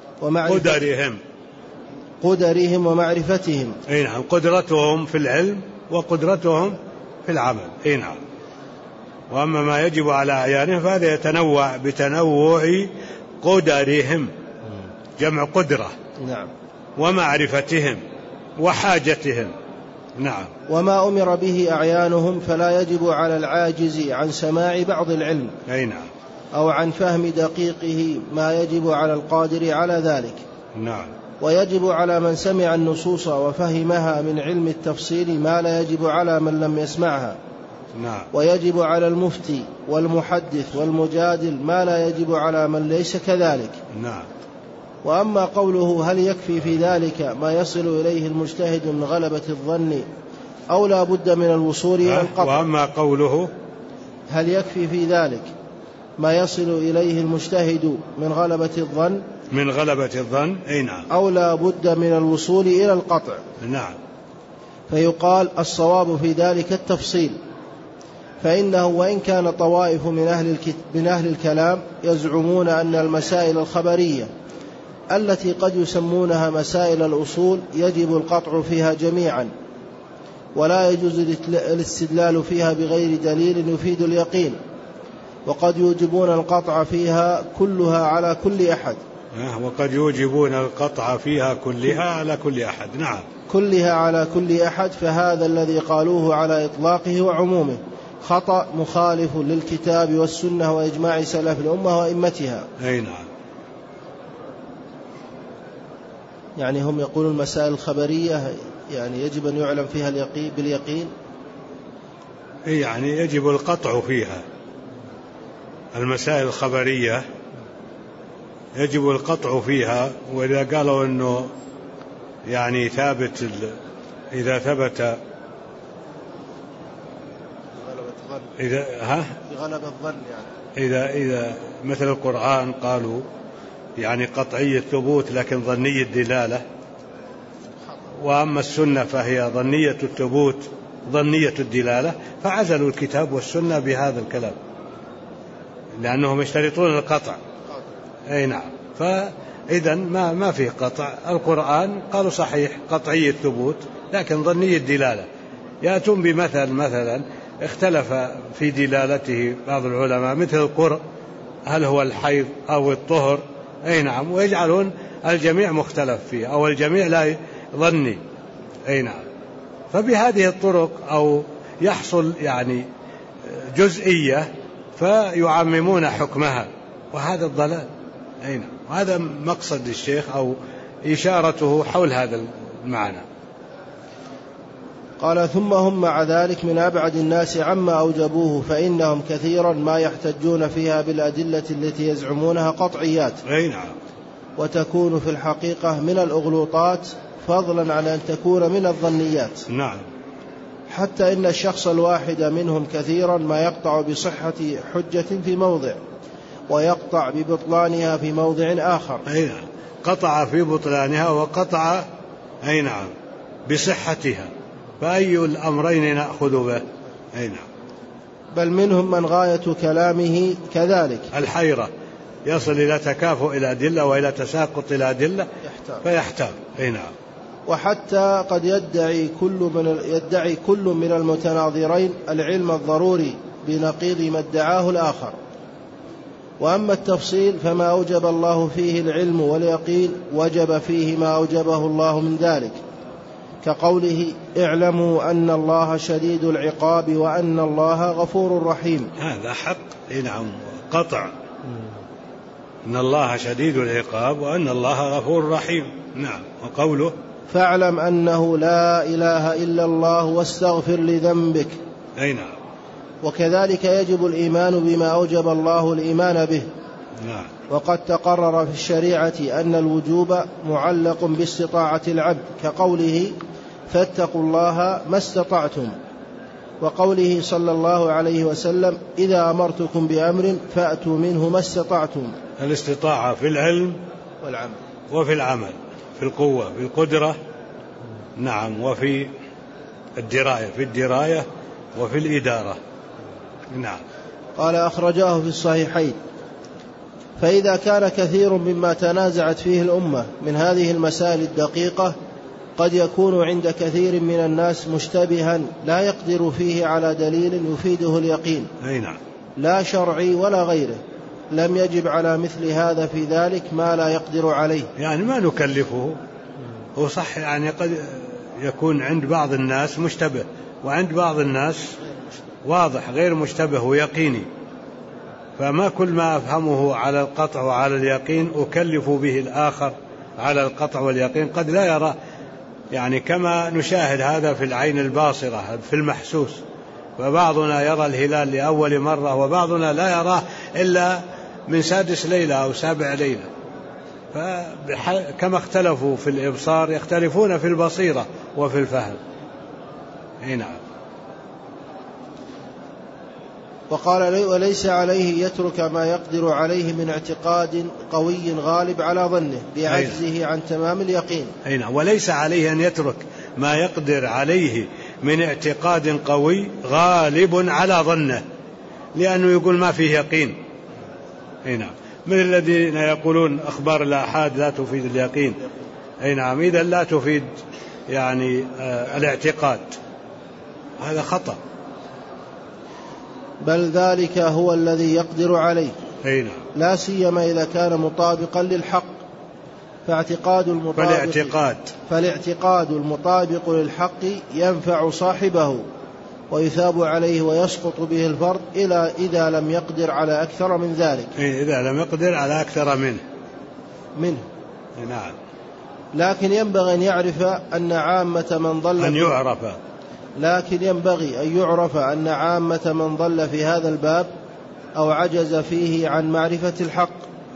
ومعرفتهم. نعم، قدرتهم في العلم وقدرتهم في العمل. نعم. وأما ما يجب على أعيانهم فهذا يتنوع بتنوع قدرهم، جمع قدرة. نعم. ومعرفتهم وحاجتهم. نعم. وما أمر به أعيانهم فلا يجب على العاجز عن سماع بعض العلم نعم. أو عن فهم دقيقه ما يجب على القادر على ذلك. نعم. ويجب على من سمع النصوص وفهمها من علم التفصيل ما لا يجب على من لم يسمعها. نعم. ويجب على المفتي والمحدث والمجادل ما لا يجب على من ليس كذلك. نعم. وأما قوله هل يكفي في ذلك ما يصل إليه المجتهد من غلبة الظن أو لا بد من الوصول إلى القطع. وأما قوله هل يكفي في ذلك ما يصل إليه المجتهد من غلبة الظن نعم. أو لا بد من الوصول إلى القطع. نعم. فيقال الصواب في ذلك التفصيل، فإنه وإن كان طوائف من أهل الكلام يزعمون أن المسائل الخبرية التي قد يسمونها مسائل الأصول يجب القطع فيها جميعا، ولا يجوز الاستدلال فيها بغير دليل يفيد اليقين، وقد يوجبون القطع فيها كلها على كل أحد. وقد يوجبون القطع فيها كلها على كل أحد. نعم. كلها على كل أحد، فهذا الذي قالوه على إطلاقه وعمومه خطأ مخالف للكتاب والسنة وإجماع سلف الأمة وأئمتها. نعم. يعني هم يقولون المسائل الخبرية يعني يجب أن يعلم فيها باليقين، يعني يجب القطع فيها. المسائل الخبرية يجب القطع فيها، وإذا قالوا أنه يعني ثابت إذا ثبت بغلبة الظن يعني إذا مثل القرآن قالوا يعني قطعي الثبوت لكن ظني الدلالة، وأما السنة فهي ظنية الثبوت ظنية الدلالة، فعزلوا الكتاب والسنة بهذا الكلام لأنهم يشترطون القطع. نعم. فإذا ما فيه قطع. القرآن قالوا صحيح قطعي الثبوت لكن ظني الدلالة. يأتون بمثل مثلا اختلف في دلالته بعض العلماء مثل القرء هل هو الحيض أو الطهر. نعم. ويجعلون الجميع مختلف فيه أو الجميع لا ظني. نعم. فبهذه الطرق أو يحصل يعني جزئية فيعممون حكمها، وهذا الضلال. نعم. وهذا مقصد الشيخ أو إشارته حول هذا المعنى. قال ثم هم مع ذلك من أبعد الناس عما أوجبوه، فإنهم كثيرا ما يحتجون فيها بالأدلة التي يزعمونها قطعيات. نعم. وتكون في الحقيقة من الأغلوطات فضلا عن أن تكون من الظنيات. نعم. حتى إن الشخص الواحد منهم كثيرا ما يقطع بصحة حجة في موضع ويقطع ببطلانها في موضع آخر. نعم. قطع في بطلانها وقطع نعم بصحتها، فأي الأمرين نأخذ به؟ نعم. بل منهم من غاية كلامه كذلك الحيرة، يصل إلى تكافؤ الأدلة وإلى تساقط الأدلة فيحتار. نعم. وحتى قد يدعي كل من المتناظرين العلم الضروري بنقيض ما ادعاه الآخر. وأما التفصيل فما أوجب الله فيه العلم واليقين وجب فيه ما أوجبه الله من ذلك، كقوله اعلموا أن الله شديد العقاب وأن الله غفور رحيم. هذا حق. نعم. قطع أن الله شديد العقاب وأن الله غفور رحيم. نعم. وقوله فاعلم أنه لا إله إلا الله واستغفر لذنبك. نعم. وكذلك يجب الإيمان بما أوجب الله الإيمان به. نعم. وقد تقرر في الشريعة أن الوجوب معلق باستطاعة العبد، كقوله فاتقوا الله ما استطعتم، وقوله صلى الله عليه وسلم إذا أمرتكم بأمر فأتوا منه ما استطعتم. الاستطاعة في العلم وفي العمل، في القوة، في القدرة، نعم، وفي الدراية، في الدراية وفي الإدارة، نعم. قال أخرجاه في الصحيحين. فإذا كان كثير مما تنازعت فيه الأمة من هذه المسائل الدقيقة قد يكون عند كثير من الناس مشتبها لا يقدر فيه على دليل يفيده اليقين، نعم، لا شرعي ولا غيره، لم يجب على مثل هذا في ذلك ما لا يقدر عليه. يعني ما نكلفه، هو صح، يعني قد يكون عند بعض الناس مشتبه، وعند بعض الناس واضح غير مشتبه ويقيني، فما كل ما أفهمه على القطع وعلى اليقين أكلف به الآخر على القطع واليقين، قد لا يرى، يعني كما نشاهد هذا في العين الباصرة في المحسوس، فبعضنا يرى الهلال لأول مرة وبعضنا لا يراه إلا من 6 ليلة أو 7 ليلة، فكما اختلفوا في الإبصار يختلفون في البصيرة وفي الفهم. نعم. وقال وليس عليه يترك ما يقدر عليه من اعتقاد قوي غالب على ظنه بعجزه عن تمام اليقين. وليس عليه أن يترك ما يقدر عليه من اعتقاد قوي غالب على ظنه، لأنه يقول ما فيه يقين. نعم، من الذين يقولون أخبار الآحاد لا تفيد اليقين. نعم، إذا لا تفيد يعني الاعتقاد، هذا خطأ. بل ذلك هو الذي يقدر عليه، نعم، لا سيما إذا كان مطابقا للحق، فالاعتقاد المطابق للحق ينفع صاحبه ويثاب عليه ويسقط به الفرد إذا لم يقدر على أكثر من ذلك. إذا لم يقدر على أكثر منه. نعم. لكن ينبغي أن يعرف أن عامة من ضل أن عامة من ضل في هذا الباب أو عجز فيه عن معرفة الحق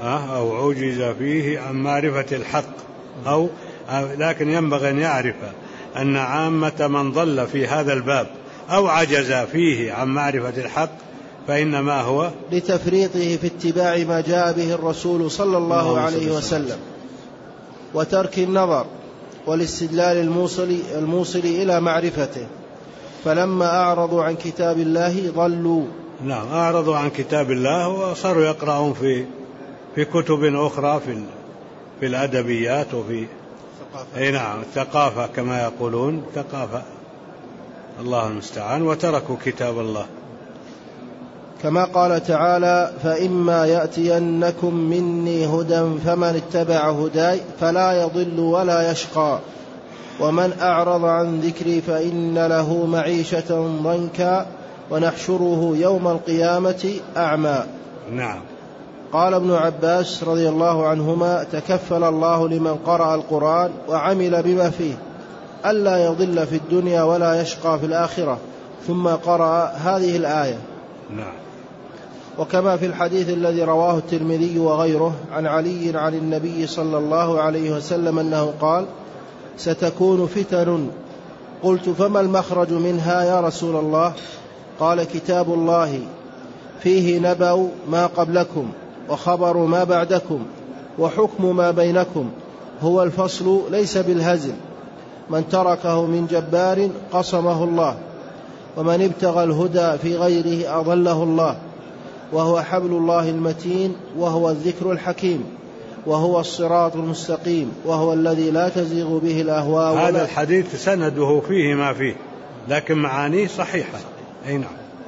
لكن ينبغي أن يعرف أن عامة من ضل في هذا الباب أو عجز فيه عن معرفة الحق فإنما هو لتفريطه في اتباع ما جاء به الرسول صلى الله عليه وسلم، وترك النظر والاستدلال الموصل إلى معرفته، فلما أعرضوا عن كتاب الله ضلوا. نعم، أعرضوا عن كتاب الله وصاروا يقرؤون في كتب أخرى في الأدبيات وفي الثقافة كما يقولون، ثقافة، الله المستعان، وتركوا كتاب الله. كما قال تعالى: فإما يأتينكم مني هدى فمن اتبع هداي فلا يضل ولا يشقى ومن أعرض عن ذكري فإن له معيشة ضنكا ونحشره يوم القيامة أعمى. نعم. قال ابن عباس رضي الله عنهما: تكفل الله لمن قرأ القرآن وعمل بما فيه ألا يضل في الدنيا ولا يشقى في الآخرة، ثم قرأ هذه الآية. نعم. وكما في الحديث الذي رواه الترمذي وغيره عن علي عن النبي صلى الله عليه وسلم أنه قال: ستكون فتن. قلت: فما المخرج منها يا رسول الله؟ قال: كتاب الله فيه نبأ ما قبلكم وخبر ما بعدكم وحكم ما بينكم، هو الفصل ليس بالهزل، من تركه من جبار قصمه الله، ومن ابتغى الهدى في غيره أضله الله، وهو حبل الله المتين، وهو الذكر الحكيم، وهو الصراط المستقيم، وهو الذي لا تزيغ به الأهواء. هذا الحديث سنده فيه ما فيه، لكن معانيه صحيحة. نعم.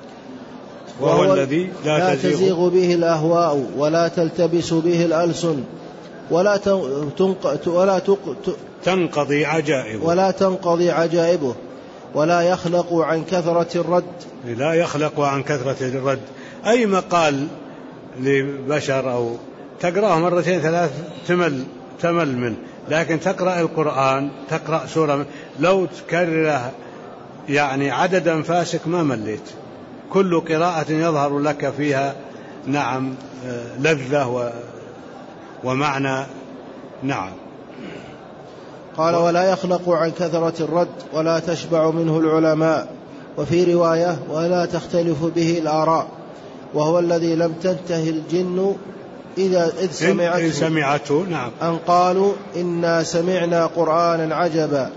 وهو الذي لا تزيغ به الأهواء ولا تلتبس به الألسن ولا تنقضي عجائبه ولا يخلق عن كثرة الرد. أي مقال لبشر أو تقرأه 2 3 تمل منه، لكن تقرأ القرآن، تقرأ سورة لو تكرره يعني عددا فاسق ما مليت. كل قراءة يظهر لك فيها نعم لذة ومعنى. نعم. قال: ولا يخلق عن كثرة الرد ولا تشبع منه العلماء، وفي رواية: ولا تختلف به الآراء، وهو الذي لم تنته الجن إذ سمعته نعم أن قالوا إنا سمعنا قرآنا عجبا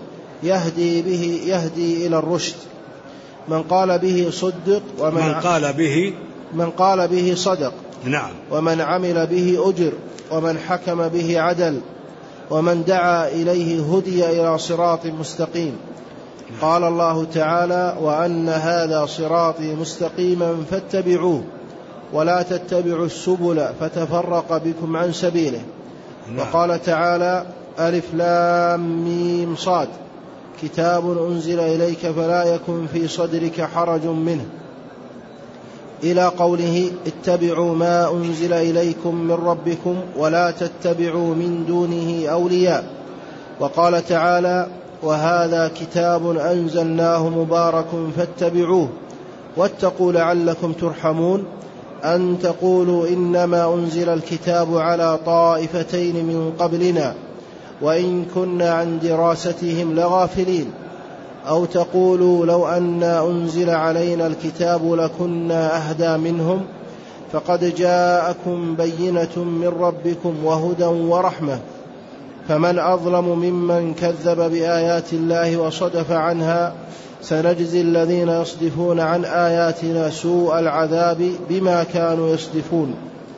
يهدي إلى الرشد. من قال به صدق من قال به صدق نعم. ومن عمل به أجر ومن حكم به عدل ومن دعا إليه هدي إلى صراط مستقيم. قال الله تعالى وأن هذا صراطي مستقيما فاتبعوه ولا تتبعوا السبل فتفرق بكم عن سبيله. وقال تعالى ألف لام ميم صاد كتاب أنزل إليك فلا يكن في صدرك حرج منه إلى قوله اتبعوا ما أنزل إليكم من ربكم ولا تتبعوا من دونه أولياء. وقال تعالى وهذا كتاب أنزلناه مبارك فاتبعوه واتقوا لعلكم ترحمون أن تقولوا إنما أنزل الكتاب على طائفتين من قبلنا وإن كنا عن دراستهم لغافلين أو تقولوا لو أن أنزل علينا الكتاب لكنا أهدى منهم فقد جاءكم بينة من ربكم وهدى ورحمة فمن أظلم ممن كذب بآيات الله وصدف عنها سنجزي الذين يصدفون عن آياتنا سوء العذاب بما كانوا يصدفون.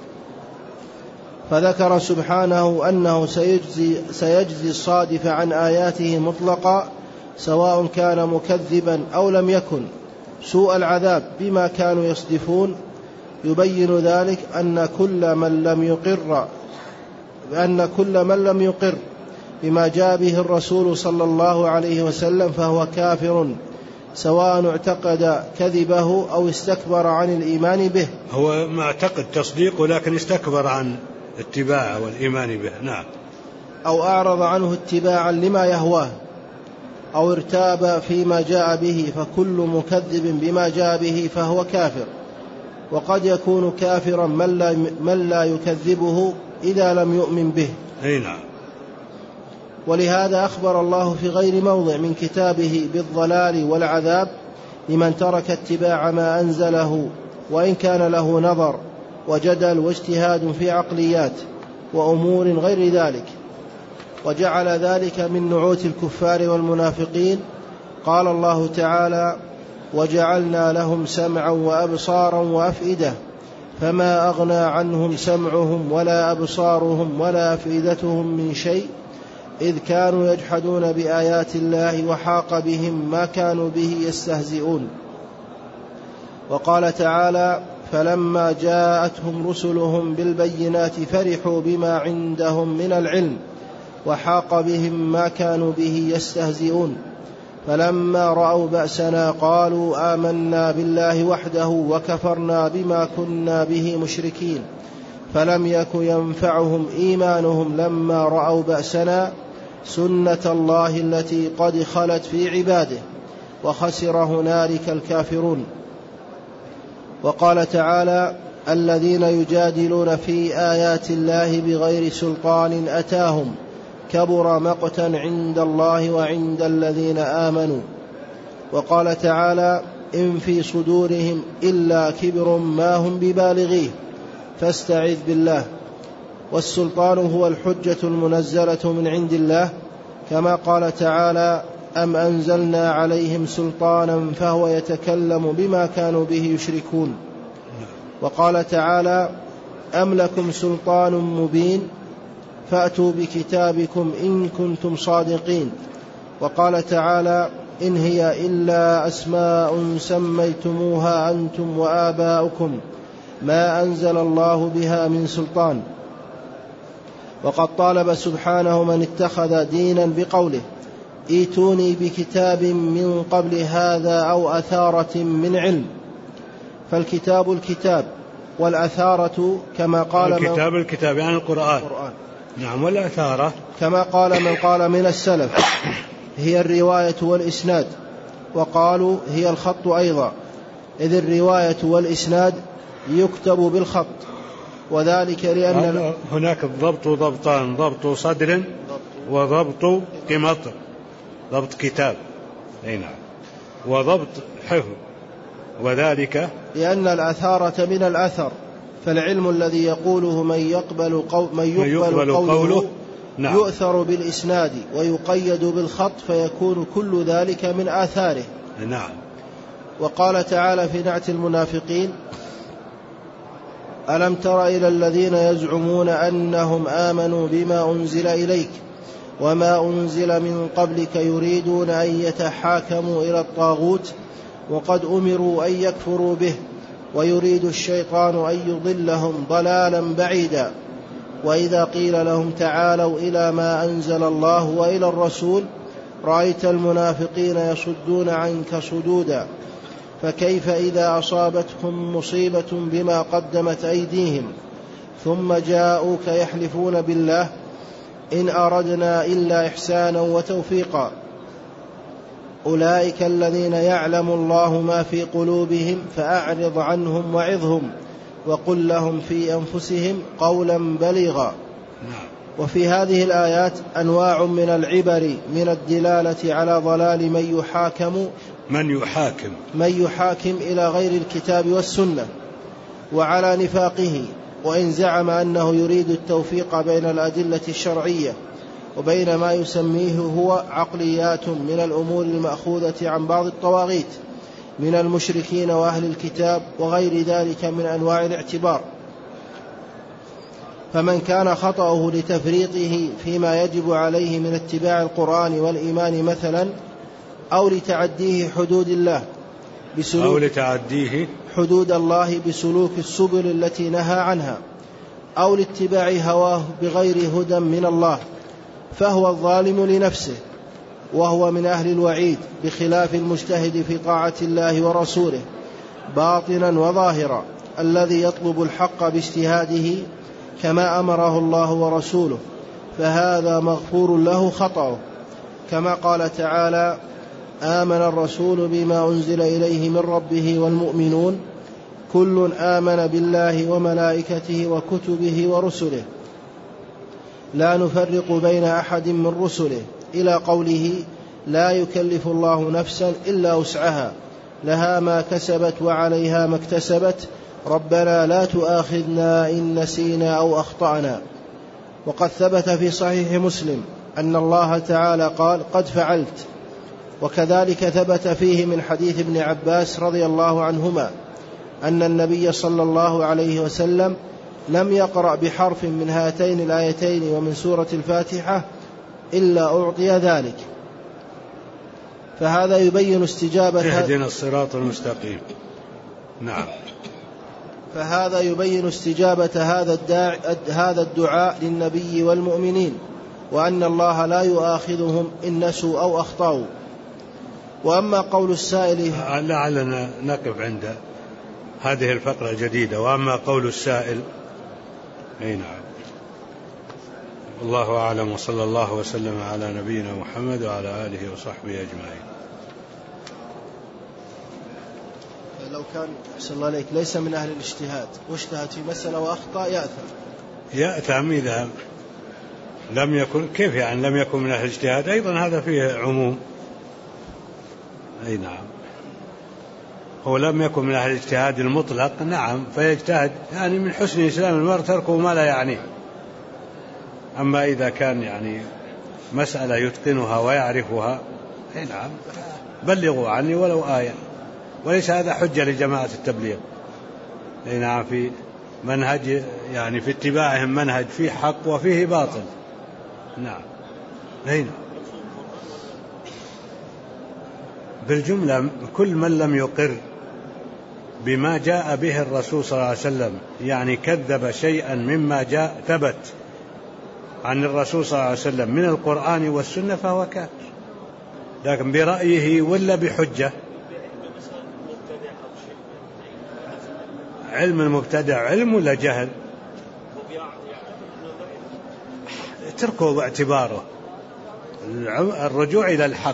فذكر سبحانه أنه سيجزي الصادف عن آياته مطلقا سواء كان مكذبا أو لم يكن سوء العذاب بما كانوا يصدفون. يبين ذلك أن كل من لم يقر بما جاء به الرسول صلى الله عليه وسلم فهو كافر سواء اعتقد كذبه أو استكبر عن الإيمان به. هو معتقد تصديقه لكن استكبر عن اتباعه والإيمان به نعم. أو أعرض عنه اتباعا لما يهواه أو ارتاب فيما جاء به فكل مكذب بما جاء به فهو كافر. وقد يكون كافرا من لا يكذبه إذا لم يؤمن به. نعم. ولهذا أخبر الله في غير موضع من كتابه بالضلال والعذاب لمن ترك اتباع ما أنزله وإن كان له نظر وجدل واجتهاد في عقليات وأمور غير ذلك، وجعل ذلك من نعوت الكفار والمنافقين. قال الله تعالى وجعلنا لهم سمعا وأبصارا وأفئدة فما أغنى عنهم سمعهم ولا أبصارهم ولا أفئدتهم من شيء إذ كانوا يجحدون بآيات الله وحاق بهم ما كانوا به يستهزئون. وقال تعالى فلما جاءتهم رسلهم بالبينات فرحوا بما عندهم من العلم وحاق بهم ما كانوا به يستهزئون. فلما رأوا بأسنا قالوا آمنا بالله وحده وكفرنا بما كنا به مشركين. فلم يك ينفعهم إيمانهم لما رأوا بأسنا سنة الله التي قد خلت في عباده وخسر هنالك الكافرون. وقال تعالى الذين يجادلون في آيات الله بغير سلطان أتاهم كبر مقتا عند الله وعند الذين آمنوا. وقال تعالى إن في صدورهم إلا كبر ما هم ببالغيه فاستعذ بالله. والسلطان هو الحجة المنزلة من عند الله كما قال تعالى أم أنزلنا عليهم سلطانا فهو يتكلم بما كانوا به يشركون. وقال تعالى أم لكم سلطان مبين فأتوا بكتابكم إن كنتم صادقين. وقال تعالى إن هي إلا أسماء سميتموها أنتم وآباؤكم ما أنزل الله بها من سلطان. وقد طالب سبحانه من اتخذ دينا بقوله ائتوني بكتاب من قبل هذا أو أثارة من علم. فالكتاب الكتاب والأثارة كما قال الكتاب يعني القرآن. نعم. والأثارة كما قال من قال من السلف هي الرواية والإسناد، وقالوا هي الخط أيضا، إذ الرواية والإسناد يكتب بالخط، وذلك لأن هناك الضبط ضبطان، ضبط صدر وضبط قمطر، ضبط كتاب نعم، وضبط حفظ، وذلك لأن الأثارة من الأثر فالعلم الذي يقوله من يقبل قوله نعم. يؤثر بالإسناد ويقيد بالخط فيكون كل ذلك من آثاره. نعم. وقال تعالى في نعت المنافقين: ألم تر إلى الذين يزعمون أنهم آمنوا بما أنزل إليك وما أنزل من قبلك يريدون أن يتحاكموا إلى الطاغوت وقد أمروا أن يكفروا به ويريد الشيطان أن يضلهم ضلالا بعيدا وإذا قيل لهم تعالوا إلى ما أنزل الله وإلى الرسول رأيت المنافقين يصدون عنك صدودا فكيف إذا أصابتهم مصيبة بما قدمت أيديهم ثم جاءوك يحلفون بالله إن أردنا إلا إحسانا وتوفيقا أولئك الذين يعلم الله ما في قلوبهم فأعرض عنهم وعظهم وقل لهم في أنفسهم قولا بليغا. وفي هذه الآيات أنواع من العبر من الدلالة على ضلال من يحاكم إلى غير الكتاب والسنة وعلى نفاقه وإن زعم أنه يريد التوفيق بين الأدلة الشرعية وبين ما يسميه هو عقليات من الأمور المأخوذة عن بعض الطواغيت من المشركين وأهل الكتاب وغير ذلك من أنواع الاعتبار. فمن كان خطأه لتفريطه فيما يجب عليه من اتباع القرآن والإيمان مثلا أو لتعديه حدود الله حدود الله بسلوك السبل التي نهى عنها أو لاتباع هواه بغير هدى من الله فهو الظالم لنفسه وهو من أهل الوعيد بخلاف المجتهد في طاعة الله ورسوله باطنا وظاهرا الذي يطلب الحق باجتهاده كما أمره الله ورسوله فهذا مغفور له خطأه كما قال تعالى آمن الرسول بما أنزل إليه من ربه والمؤمنون كل آمن بالله وملائكته وكتبه ورسله لا نفرق بين أحد من رسله إلى قوله لا يكلف الله نفسا إلا وسعها لها ما كسبت وعليها ما اكتسبت ربنا لا تؤاخذنا إن نسينا أو أخطأنا. وقد ثبت في صحيح مسلم أن الله تعالى قال قد فعلت وكذلك ثبت فيه من حديث ابن عباس رضي الله عنهما أن النبي صلى الله عليه وسلم لم يقرأ بحرف من هاتين الآيتين ومن سورة الفاتحة إلا أعطي ذلك. فهذا يبين استجابة اهدنا الصراط المستقيم. نعم. فهذا يبين استجابة هذا الدعاء للنبي والمؤمنين وأن الله لا يؤاخذهم إن نسوا أو أخطأوا. وأما قول السائل لعلنا نقف عند هذه الفقرة الجديدة. وأما قول السائل أي نعم. الله أعلم وصلى الله وسلم على نبينا محمد وعلى آله وصحبه أجمعين. لو كان أحسن الله عليك ليس من أهل الاجتهاد واجتهد في مسألة وأخطأ يأثم إذا لم يكن. كيف يعني لم يكن من أهل الاجتهاد؟ أيضا هذا فيه عموم. أي نعم. هو لم يكن من أهل الاجتهاد المطلق نعم فيجتهد يعني من حسن إسلام المرء تركه ما لا يعنيه. أما إذا كان يعني مسألة يتقنها ويعرفها أي نعم بلغوا عني ولو آية. وليس هذا حجة لجماعة التبليغ. أي نعم في منهج يعني في اتباعهم منهج فيه حق وفيه باطل. نعم. أي نعم. بالجملة كل من لم يقر بما جاء به الرسول صلى الله عليه وسلم يعني كذب شيئا مما جاء ثبت عن الرسول صلى الله عليه وسلم من القرآن والسنة فهو كافر. لكن برأيه ولا بحجة. علم المبتدع علم ولا جهل؟ تركه باعتباره الرجوع إلى الحق.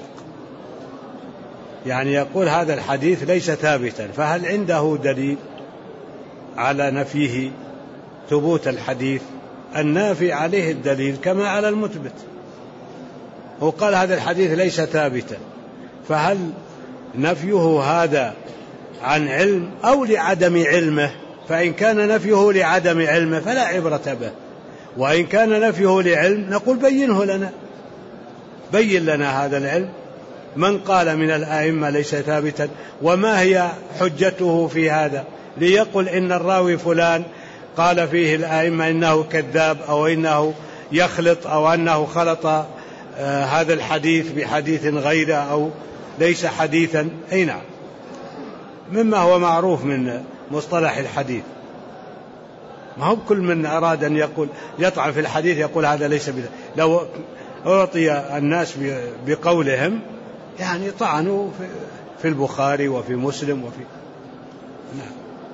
يعني يقول هذا الحديث ليس ثابتا فهل عنده دليل على نفيه ثبوت الحديث؟ النافي عليه الدليل كما على المثبت. هو قال هذا الحديث ليس ثابتا فهل نفيه هذا عن علم أو لعدم علمه فإن كان نفيه لعدم علمه فلا عبرة به، وإن كان نفيه لعلم نقول بينه لنا، بين لنا هذا العلم. من قال من الآئمة ليس ثابتا، وما هي حجته في هذا؟ ليقل إن الراوي فلان قال فيه الآئمة إنه كذاب، أو إنه يخلط، أو أنه خلط هذا الحديث بحديث غيره، أو ليس حديثا. أي نعم، مما هو معروف من مصطلح الحديث. ما هو كل من أراد أن يقول يطعن في الحديث يقول هذا ليس بذلك. لو أعطي الناس بقولهم يعني طعنوا في البخاري وفي مسلم وفي نعم.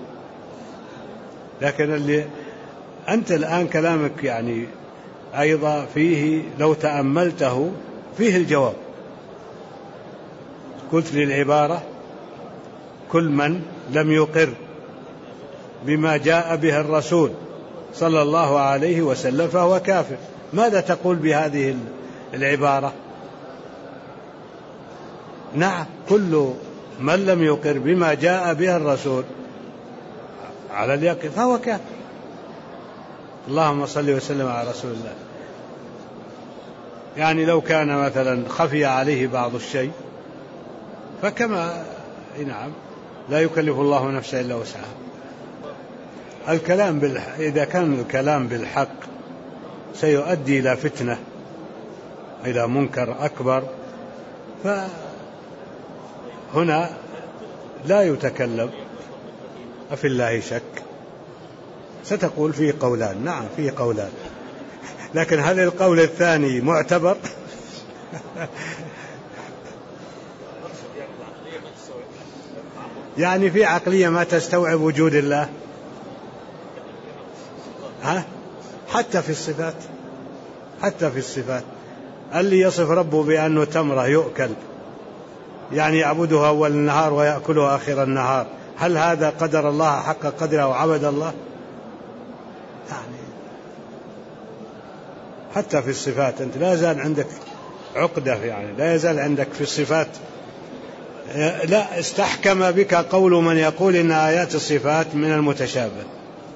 لكن اللي أنت الآن كلامك يعني أيضا فيه لو تأملته فيه الجواب. قلت للعبارة كل من لم يقر بما جاء به الرسول صلى الله عليه وسلم فهو كافر. ماذا تقول بهذه العبارة؟ نعم، كل من لم يقر بما جاء به الرسول على اليقين فهو كافر. اللهم صل وسلم على رسول الله. يعني لو كان مثلا خفي عليه بعض الشيء فكما نعم لا يكلف الله نفسا إلا وسعها. إذا كان الكلام بالحق سيؤدي إلى فتنة، إلى منكر أكبر، فهنا لا يتكلم. أفي الله شك؟ ستقول فيه قولان. نعم فيه قولان، لكن هل القول الثاني معتبر؟ يعني في عقلية ما تستوعب وجود الله، حتى في الصفات. حتى في الصفات اللي يصف ربه بأنه تمرة يؤكل، يعني يعبدها أول النهار ويأكلها آخر النهار، هل هذا قدر الله حق قدره وعبد الله؟ يعني حتى في الصفات أنت لا يزال عندك عقدة، يعني لا يزال عندك في الصفات. لا استحكم بك قول من يقول إن آيات الصفات من المتشابه.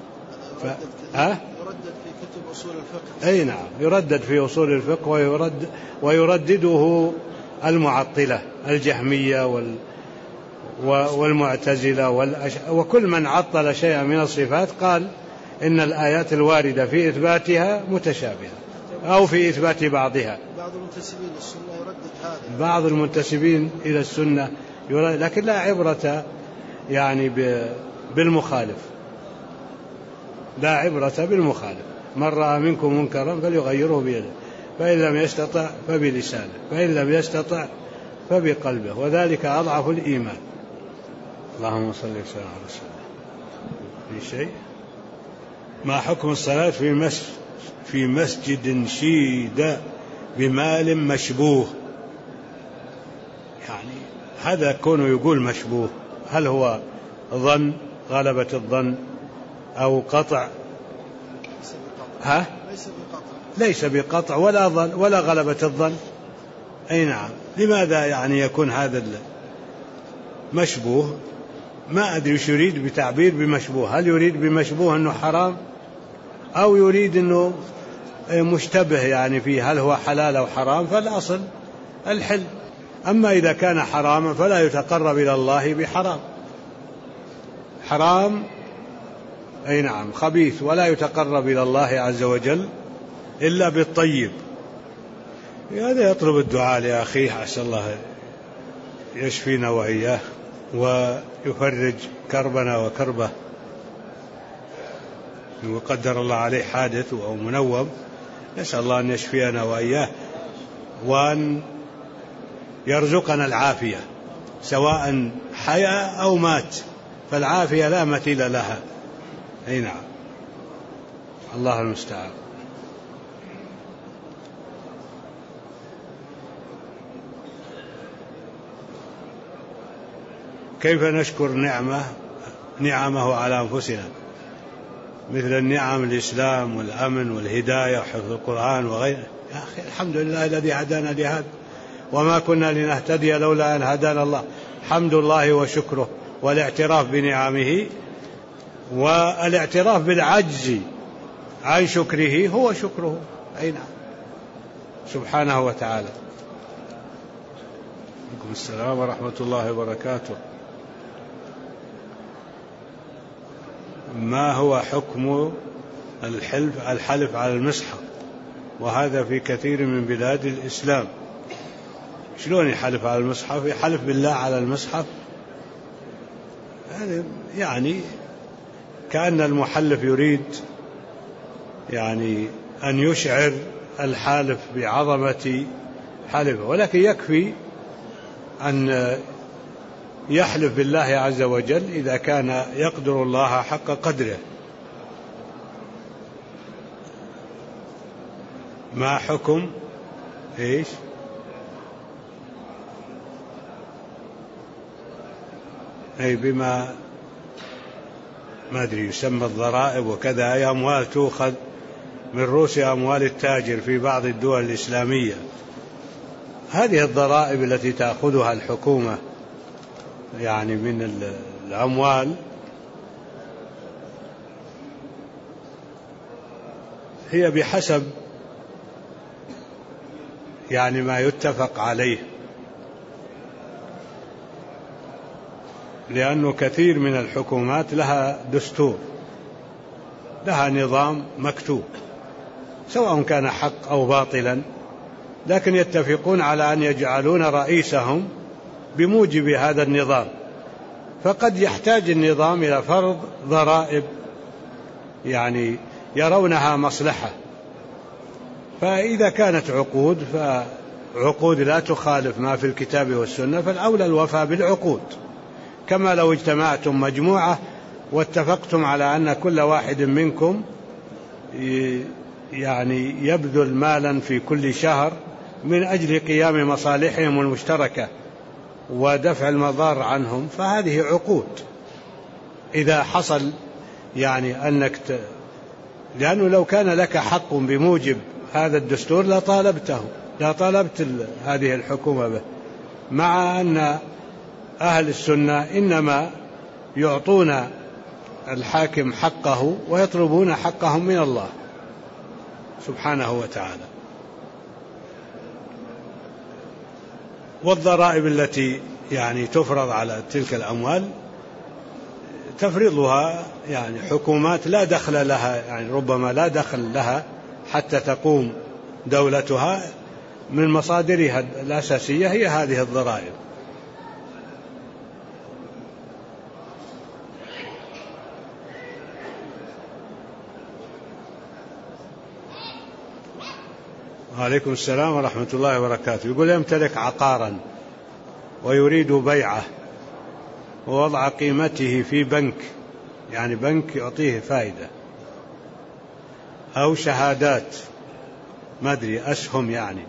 يردد في كتب أصول الفقه. أي نعم، يردد في أصول الفقه، ويردده المعطلة الجهمية والمعتزلة وكل من عطل شيئا من الصفات قال إن الآيات الواردة في إثباتها متشابهة أو في إثبات بعضها. بعض المنتسبين للسنة يردد هذا، بعض المنتسبين إلى السنة لكن لا عبرة يعني بالمخالف، لا عبرة بالمخالف. من رأى منكم منكرا فليغيره بيده، فإن لم يستطع فبلسانه، فإن لم يستطع فبقلبه، وذلك أضعف الإيمان. اللهم صل وسلم على رسول الله. في شيء ما حكم الصلاة في مسجد شيد بمال مشبوه؟ يعني هذا كونه يقول مشبوه، هل هو ظن غلبة الظن أو قطع؟ ليس بقطع ولا ظن ولا غلبة الظن. أي نعم. لماذا يعني يكون هذا مشبوه؟ ما أدري وش يريد بتعبير بمشبوه. هل يريد بمشبوه أنه حرام، أو يريد أنه مشتبه يعني فيه هل هو حلال أو حرام؟ فالأصل الحل. أما إذا كان حراما فلا يتقرب إلى الله بحرام. حرام أي نعم خبيث، ولا يتقرب إلى الله عز وجل إلا بالطيب. هذا يطلب الدعاء لأخيه، عسى الله يشفينا وإياه ويفرج كربنا وكربه، وقدر الله عليه حادث أو منوم، نسأل الله أن يشفينا وإياه وأن يرزقنا العافية سواء حيا أو مات، فالعافية لا مثيل لها. أي نعم، الله المستعان. كيف نشكر نعمه على أنفسنا مثل النعم الإسلام والأمن والهداية وحفظ القرآن وغيره؟ يا أخي الحمد لله الذي هدانا لهذا، وما كنا لنهتدي لولا أن هدانا الله. حمد الله وشكره والاعتراف بنعمه والاعتراف بالعجز عن شكره هو شكره. أي نعم، سبحانه وتعالى. عليكم السلام ورحمة الله وبركاته. ما هو حكم الحلف على المصحف، وهذا في كثير من بلاد الإسلام؟ شلون يحلف على المصحف؟ يحلف بالله على المصحف، يعني كأن المحلف يريد يعني أن يشعر الحالف بعظمة حلفه، ولكن يكفي أن يحلف بالله عز وجل إذا كان يقدر الله حق قدره. ما حكم إيش؟ أي بما ما أدري يسمى الضرائب وكذا، أي أموال تؤخذ من رؤوس أموال التاجر في بعض الدول الإسلامية. هذه الضرائب التي تأخذها الحكومة يعني من الأموال هي بحسب يعني ما يتفق عليه، لأنه كثير من الحكومات لها دستور، لها نظام مكتوب سواء كان حق أو باطلا، لكن يتفقون على أن يجعلون رئيسهم بموجب هذا النظام. فقد يحتاج النظام إلى فرض ضرائب يعني يرونها مصلحة، فإذا كانت عقود فعقود لا تخالف ما في الكتاب والسنة فالأولى الوفاء بالعقود، كما لو اجتمعتم مجموعة واتفقتم على أن كل واحد منكم يعني يبذل مالا في كل شهر من أجل قيام مصالحهم المشتركة ودفع المضار عنهم، فهذه عقود. إذا حصل يعني أنك لأنه لو كان لك حق بموجب هذا الدستور لا طالبت هذه الحكومة به، مع أن أهل السنة إنما يعطون الحاكم حقه ويطلبون حقهم من الله سبحانه وتعالى. والضرائب التي يعني تفرض على تلك الأموال تفرضها يعني حكومات لا دخل لها، يعني ربما لا دخل لها حتى تقوم دولتها، من مصادرها الأساسية هي هذه الضرائب. وعليكم السلام ورحمة الله وبركاته. يقول يمتلك عقارا ويريد بيعه ووضع قيمته في بنك، يعني بنك يعطيه فائدة، أو شهادات ما أدري أسهم، يعني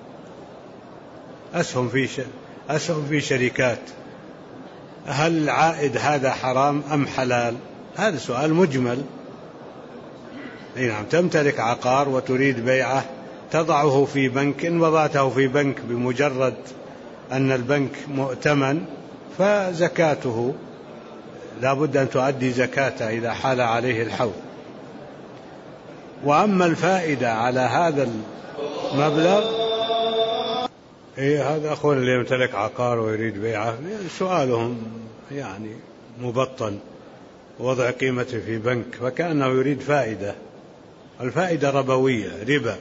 أسهم في شركات، هل العائد هذا حرام أم حلال؟ هذا سؤال مجمل. نعم، تمتلك عقار وتريد بيعه، تضعه في بنك، إن وضعته في بنك بمجرد أن البنك مؤتمن فزكاته لا بد أن تؤدي زكاته إذا حال عليه الحول. وأما الفائدة على هذا المبلغ، هذا أخونا اللي يمتلك عقار ويريد بيعه سؤالهم يعني مبطن، وضع قيمته في بنك فكأنه يريد فائدة، الفائدة ربوية، ربا،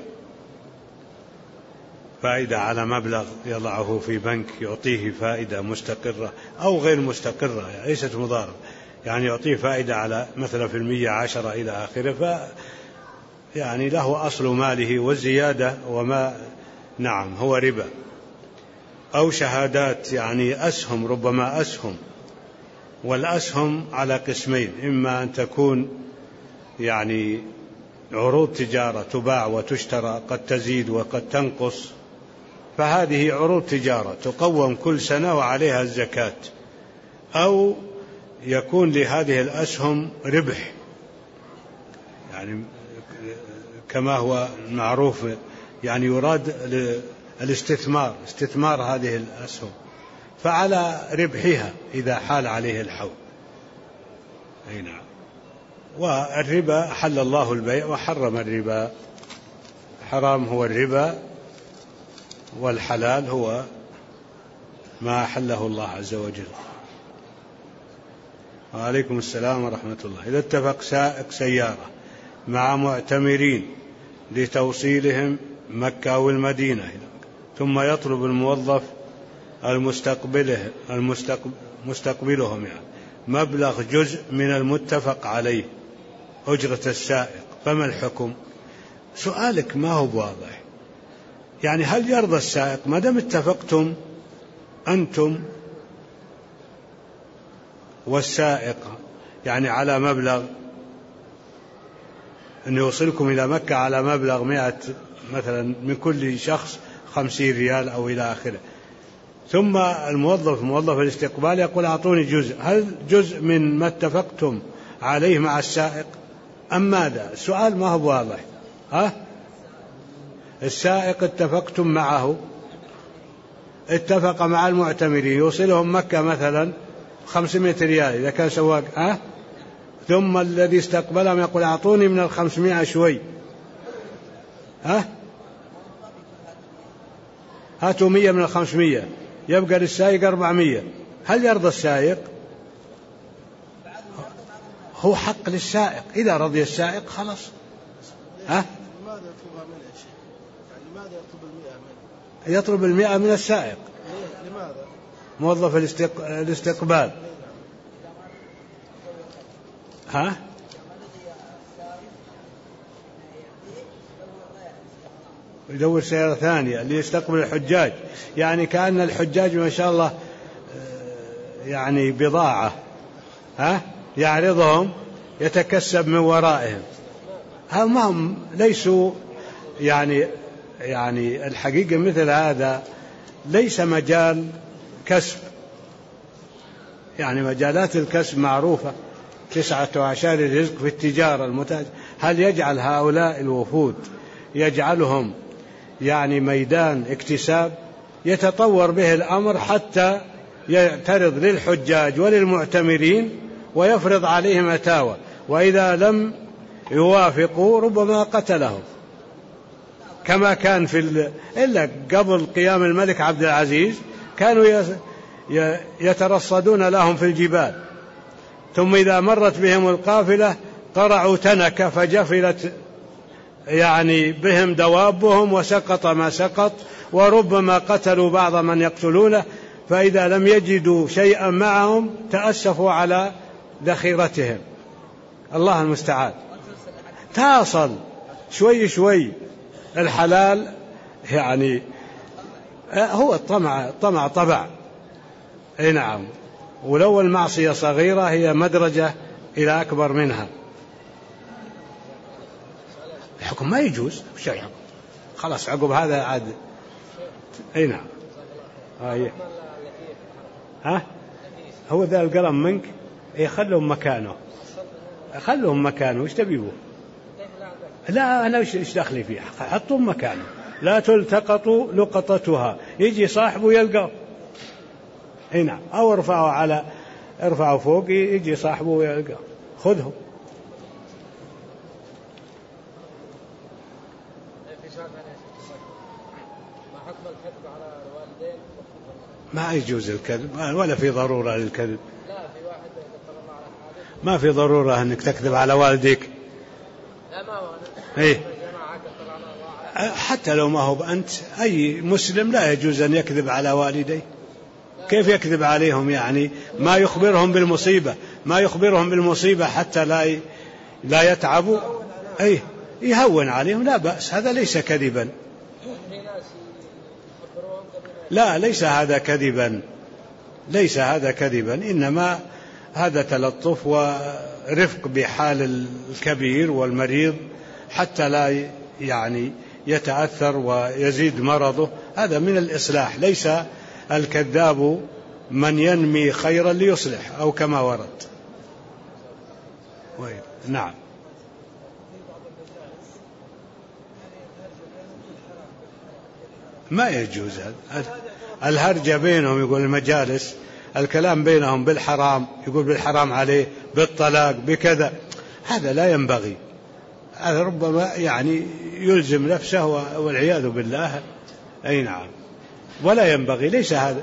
فائدة على مبلغ يضعه في بنك يعطيه فائدة مستقرة أو غير مستقرة، يعني ليست مضاربة، يعني يعطيه فائدة على مثلا 10% إلى آخره، يعني له أصل ماله والزيادة وما نعم هو ربا. أو شهادات يعني أسهم، ربما أسهم، والأسهم على قسمين، إما أن تكون يعني عروض تجارة تباع وتشترى، قد تزيد وقد تنقص، فهذه عروض تجارة تقوم كل سنة وعليها الزكاة، أو يكون لهذه الأسهم ربح، يعني كما هو معروف، يعني يراد الاستثمار، استثمار هذه الأسهم، فعلى ربحها إذا حال عليه الحول. أي نعم. والربا حل الله البيع وحرم الربا. حرام هو الربا، والحلال هو ما أحله الله عز وجل. وعليكم السلام ورحمة الله. إذا اتفق سائق سيارة مع معتمرين لتوصيلهم مكة أو المدينة، ثم يطلب الموظف مستقبلهم يعني مبلغ جزء من المتفق عليه أجرة السائق، فما الحكم؟ سؤالك ما هو واضح. يعني هل يرضى السائق ما دام اتفقتم أنتم والسائق يعني على مبلغ أن يوصلكم إلى مكة على مبلغ 100 مثلا من كل شخص 50 ريال أو إلى آخره، ثم موظف الاستقبال يقول أعطوني جزء، هل جزء من ما اتفقتم عليه مع السائق أم ماذا؟ السؤال ما هو واضح. السائق اتفقتم معه، اتفق مع المعتمرين يوصلهم مكة مثلا 500 ريال إذا كان سواق، ثم الذي استقبلهم يقول أعطوني من 500 شوي، هاتوا 100 من 500، يبقى للسائق 400. هل يرضى السائق؟ هو حق للسائق، إذا رضي السائق خلاص. لماذا يطلبها منه يا شيخ؟ يعني لماذا يطلب 100 منه؟ يطلب 100 من السائق. لماذا؟ موظف الاستقبال. يدور سيارة ثانية ليستقبل الحجاج، يعني كأن الحجاج ما شاء الله يعني بضاعة يعرضهم يتكسب من ورائهم. هم ليسوا يعني الحقيقة مثل هذا ليس مجال كسب، يعني مجالات الكسب معروفة 19 الرزق في التجارة المتاجرة. هل يجعل هؤلاء الوفود يجعلهم يعني ميدان اكتساب يتطور به الأمر حتى يعترض للحجاج وللمعتمرين ويفرض عليهم أتاوى، وإذا لم يوافقوا ربما قتلهم، كما كان إلا قبل قيام الملك عبد العزيز كانوا يترصدون لهم في الجبال، ثم إذا مرت بهم القافلة قرعوا تنك فجفلت يعني بهم دوابهم وسقط ما سقط، وربما قتلوا بعض من يقتلونه، فإذا لم يجدوا شيئا معهم تأسفوا على ذخيرتهم. الله المستعان. تاصل شوي شوي الحلال، يعني هو الطمع طبع. نعم. ولو المعصية صغيرة هي مدرجة إلى أكبر منها. الحكم ما يجوز شيء، خلاص عقب هذا عاد. نعم. هو ذا القلم منك، خلهم مكانه، ايش تبيه؟ لا أنا ايش دخلي فيه، حطهم مكانه، لا تلتقط لقطتها، يجي صاحبه يلقاه. نعم. أو ارفعه فوق يجي صاحبه ويلقاه، خذه. ما يجوز الكذب ولا في ضرورة للكذب. ما في ضرورة أنك تكذب على والديك. حتى لو ما هو أنت، أي مسلم لا يجوز أن يكذب على والديه. كيف يكذب عليهم؟ يعني ما يخبرهم بالمصيبة حتى لا يتعبوا. يهون عليهم، لا بأس، هذا ليس كذبا. لا، ليس هذا كذبا، إنما هذا تلطف ورفق بحال الكبير والمريض حتى لا يعني يتأثر ويزيد مرضه. هذا من الإصلاح. ليس الكذاب من ينمي خيرا ليصلح، أو كما ورد. نعم. ما يجوز الهرجة بينهم، يقول المجالس الكلام بينهم بالحرام، يقول بالحرام عليه، بالطلاق، بكذا. هذا لا ينبغي، هذا ربما يعني يلزم نفسه والعياذ بالله. أي نعم، ولا ينبغي، ليس هذا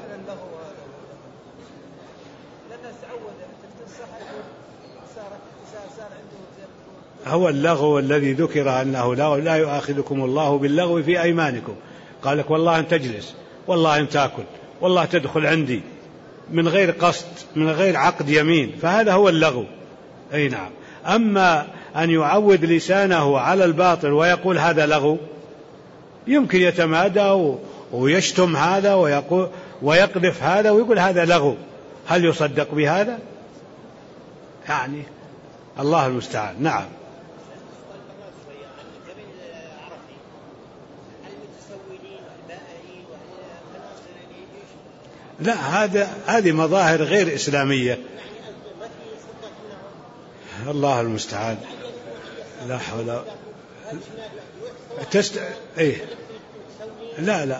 هو اللغو الذي ذكر أنه لا يؤاخذكم الله باللغو في أيمانكم. قال لك والله أن تجلس، والله أن تأكل، والله تدخل عندي من غير قصد، من غير عقد يمين، فهذا هو اللغو. أي نعم. أما أن يعود لسانه على الباطل ويقول هذا لغو، يمكن يتمادى ويشتم هذا ويقذف هذا ويقول هذا لغو، هل يصدق بهذا؟ يعني الله المستعان. نعم. لا، هذه مظاهر غير إسلامية. الله المستعان. لا حول. إيه؟ لا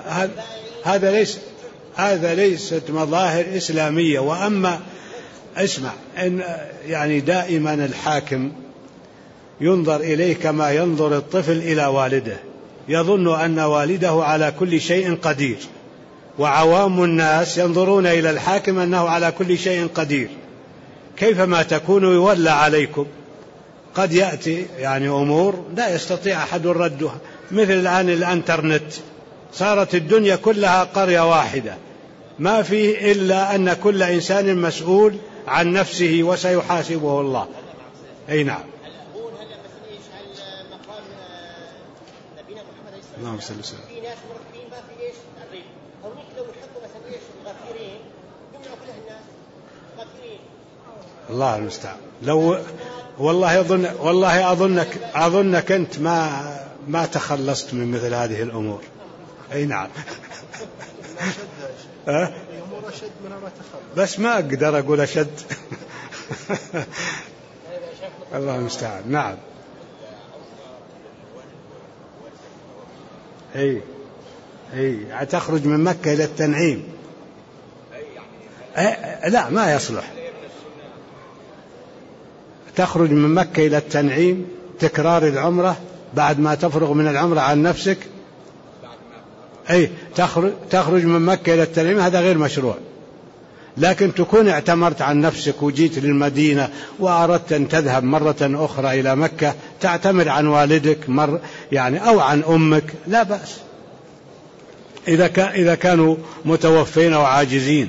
هذا ليست مظاهر إسلامية. وأما اسمع، إن يعني دائما الحاكم ينظر إليه كما ينظر الطفل إلى والده، يظن أن والده على كل شيء قدير، وعوام الناس ينظرون إلى الحاكم أنه على كل شيء قدير. كيفما تكونوا يولى عليكم. قد يأتي يعني أمور لا يستطيع أحد ردها، مثل الآن الانترنت، صارت الدنيا كلها قرية واحدة، ما فيه إلا أن كل إنسان مسؤول عن نفسه وسيحاسبه الله. أي نعم. اللهم صل وسلم. في ناس مرتبين ما في ايش الريب، او لو يحطوا مثلا ايش الغفيرين يمنعوا كلها الناس غفيرين. الله المستعان. لو والله اظنك انت ما تخلصت من مثل هذه الامور. اي نعم. بس ما اقدر اقول اشد. الله المستعان. نعم. اي تخرج من مكة إلى التنعيم. لا، ما يصلح. تخرج من مكة إلى التنعيم، تكرار العمرة بعد ما تفرغ من العمرة عن نفسك. تخرج من مكة إلى التنعيم، هذا غير مشروع. لكن تكون اعتمرت عن نفسك وجيت للمدينة وأردت أن تذهب مرة أخرى إلى مكة، تعتمر عن والدك يعني أو عن أمك، لا بأس إذا كانوا متوفين أو عاجزين.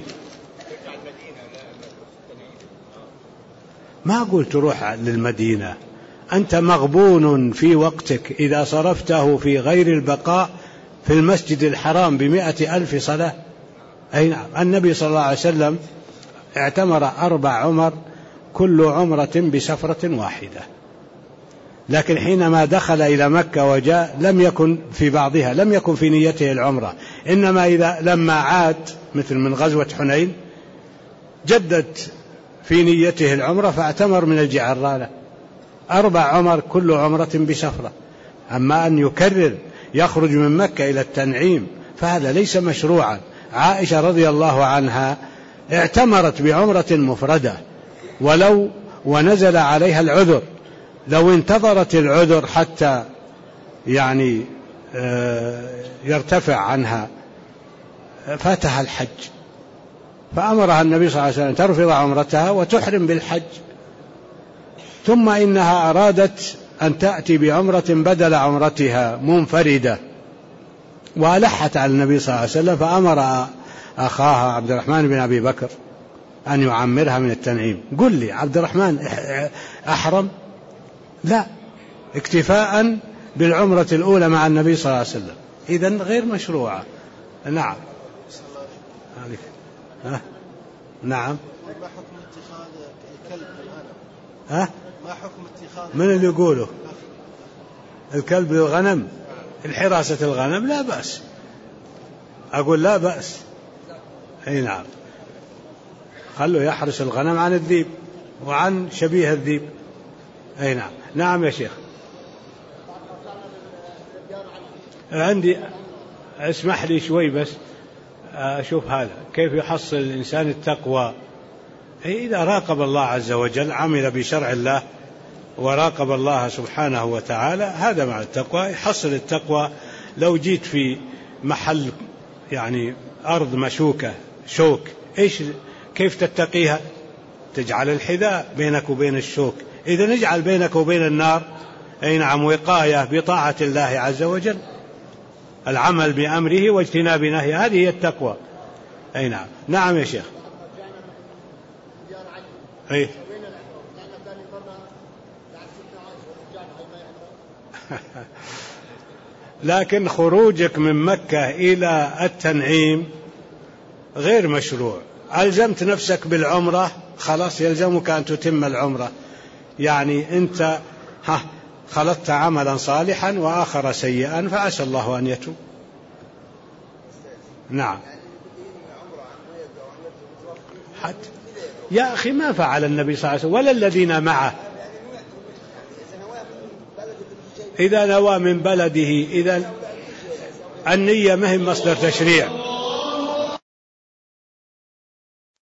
ما قلت روح للمدينة، أنت مغبون في وقتك إذا صرفته في غير البقاء في المسجد الحرام ب100,000 صلاة. أي نعم. النبي صلى الله عليه وسلم اعتمر 4 عمر، كل عمرة بسفرة واحدة، لكن حينما دخل إلى مكة وجاء لم يكن في بعضها، لم يكن في نيته العمرة، إنما لما عاد مثل من غزوة حنين جدد في نيته العمرة فاعتمر من الجعرانة. 4 عمر كل عمرة بسفرة. أما أن يكرر يخرج من مكة إلى التنعيم فهذا ليس مشروعا. عائشة رضي الله عنها اعتمرت بعمرة مفردة ونزل عليها العذر، لو انتظرت العذر حتى يعني يرتفع عنها فاتها الحج، فأمرها النبي صلى الله عليه وسلم ترفض عمرتها وتحرم بالحج. ثم إنها أرادت أن تأتي بعمرة بدل عمرتها منفردة، وألحت على النبي صلى الله عليه وسلم، فأمر أخاها عبد الرحمن بن أبي بكر أن يعمرها من التنعيم. قل لي عبد الرحمن أحرم؟ لا، اكتفاء بالعمرة الأولى مع النبي صلى الله عليه وسلم، إذن غير مشروعة. نعم. نعم. ما حكم اتخاذ الكلب الغنم؟ ما حكم اتخاذ من اللي يقوله الكلب للغنم؟ الحراسة الغنم لا بأس، أقول لا بأس. أي نعم، خلوا يحرس الغنم عن الذيب وعن شبيه الذيب. أي نعم. نعم يا شيخ. عندي اسمح لي شوي بس أشوف هذا كيف يحصل الإنسان التقوى. إذا راقب الله عز وجل، عمل بشرع الله، وراقب الله سبحانه وتعالى، هذا مع التقوى. يحصل التقوى لو جيت في محل يعني أرض مشوكة شوك، كيف تتقيها؟ تجعل الحذاء بينك وبين الشوك. إذا نجعل بينك وبين النار أي نعم وقاية بطاعة الله عز وجل، العمل بأمره واجتناب نهيه، هذه هي التقوى. أي نعم. نعم يا شيخ. أي لكن خروجك من مكة إلى التنعيم غير مشروع. ألزمت نفسك بالعمرة، خلاص يلزمك أن تتم العمرة. يعني أنت خلطت عملا صالحا وآخر سيئا، فعسى الله أن يتوب. نعم. حتى يا أخي ما فعل النبي صلى الله عليه وسلم ولا الذين معه. إذا نوى من بلده، إذا النية مهم مصدر تشريع.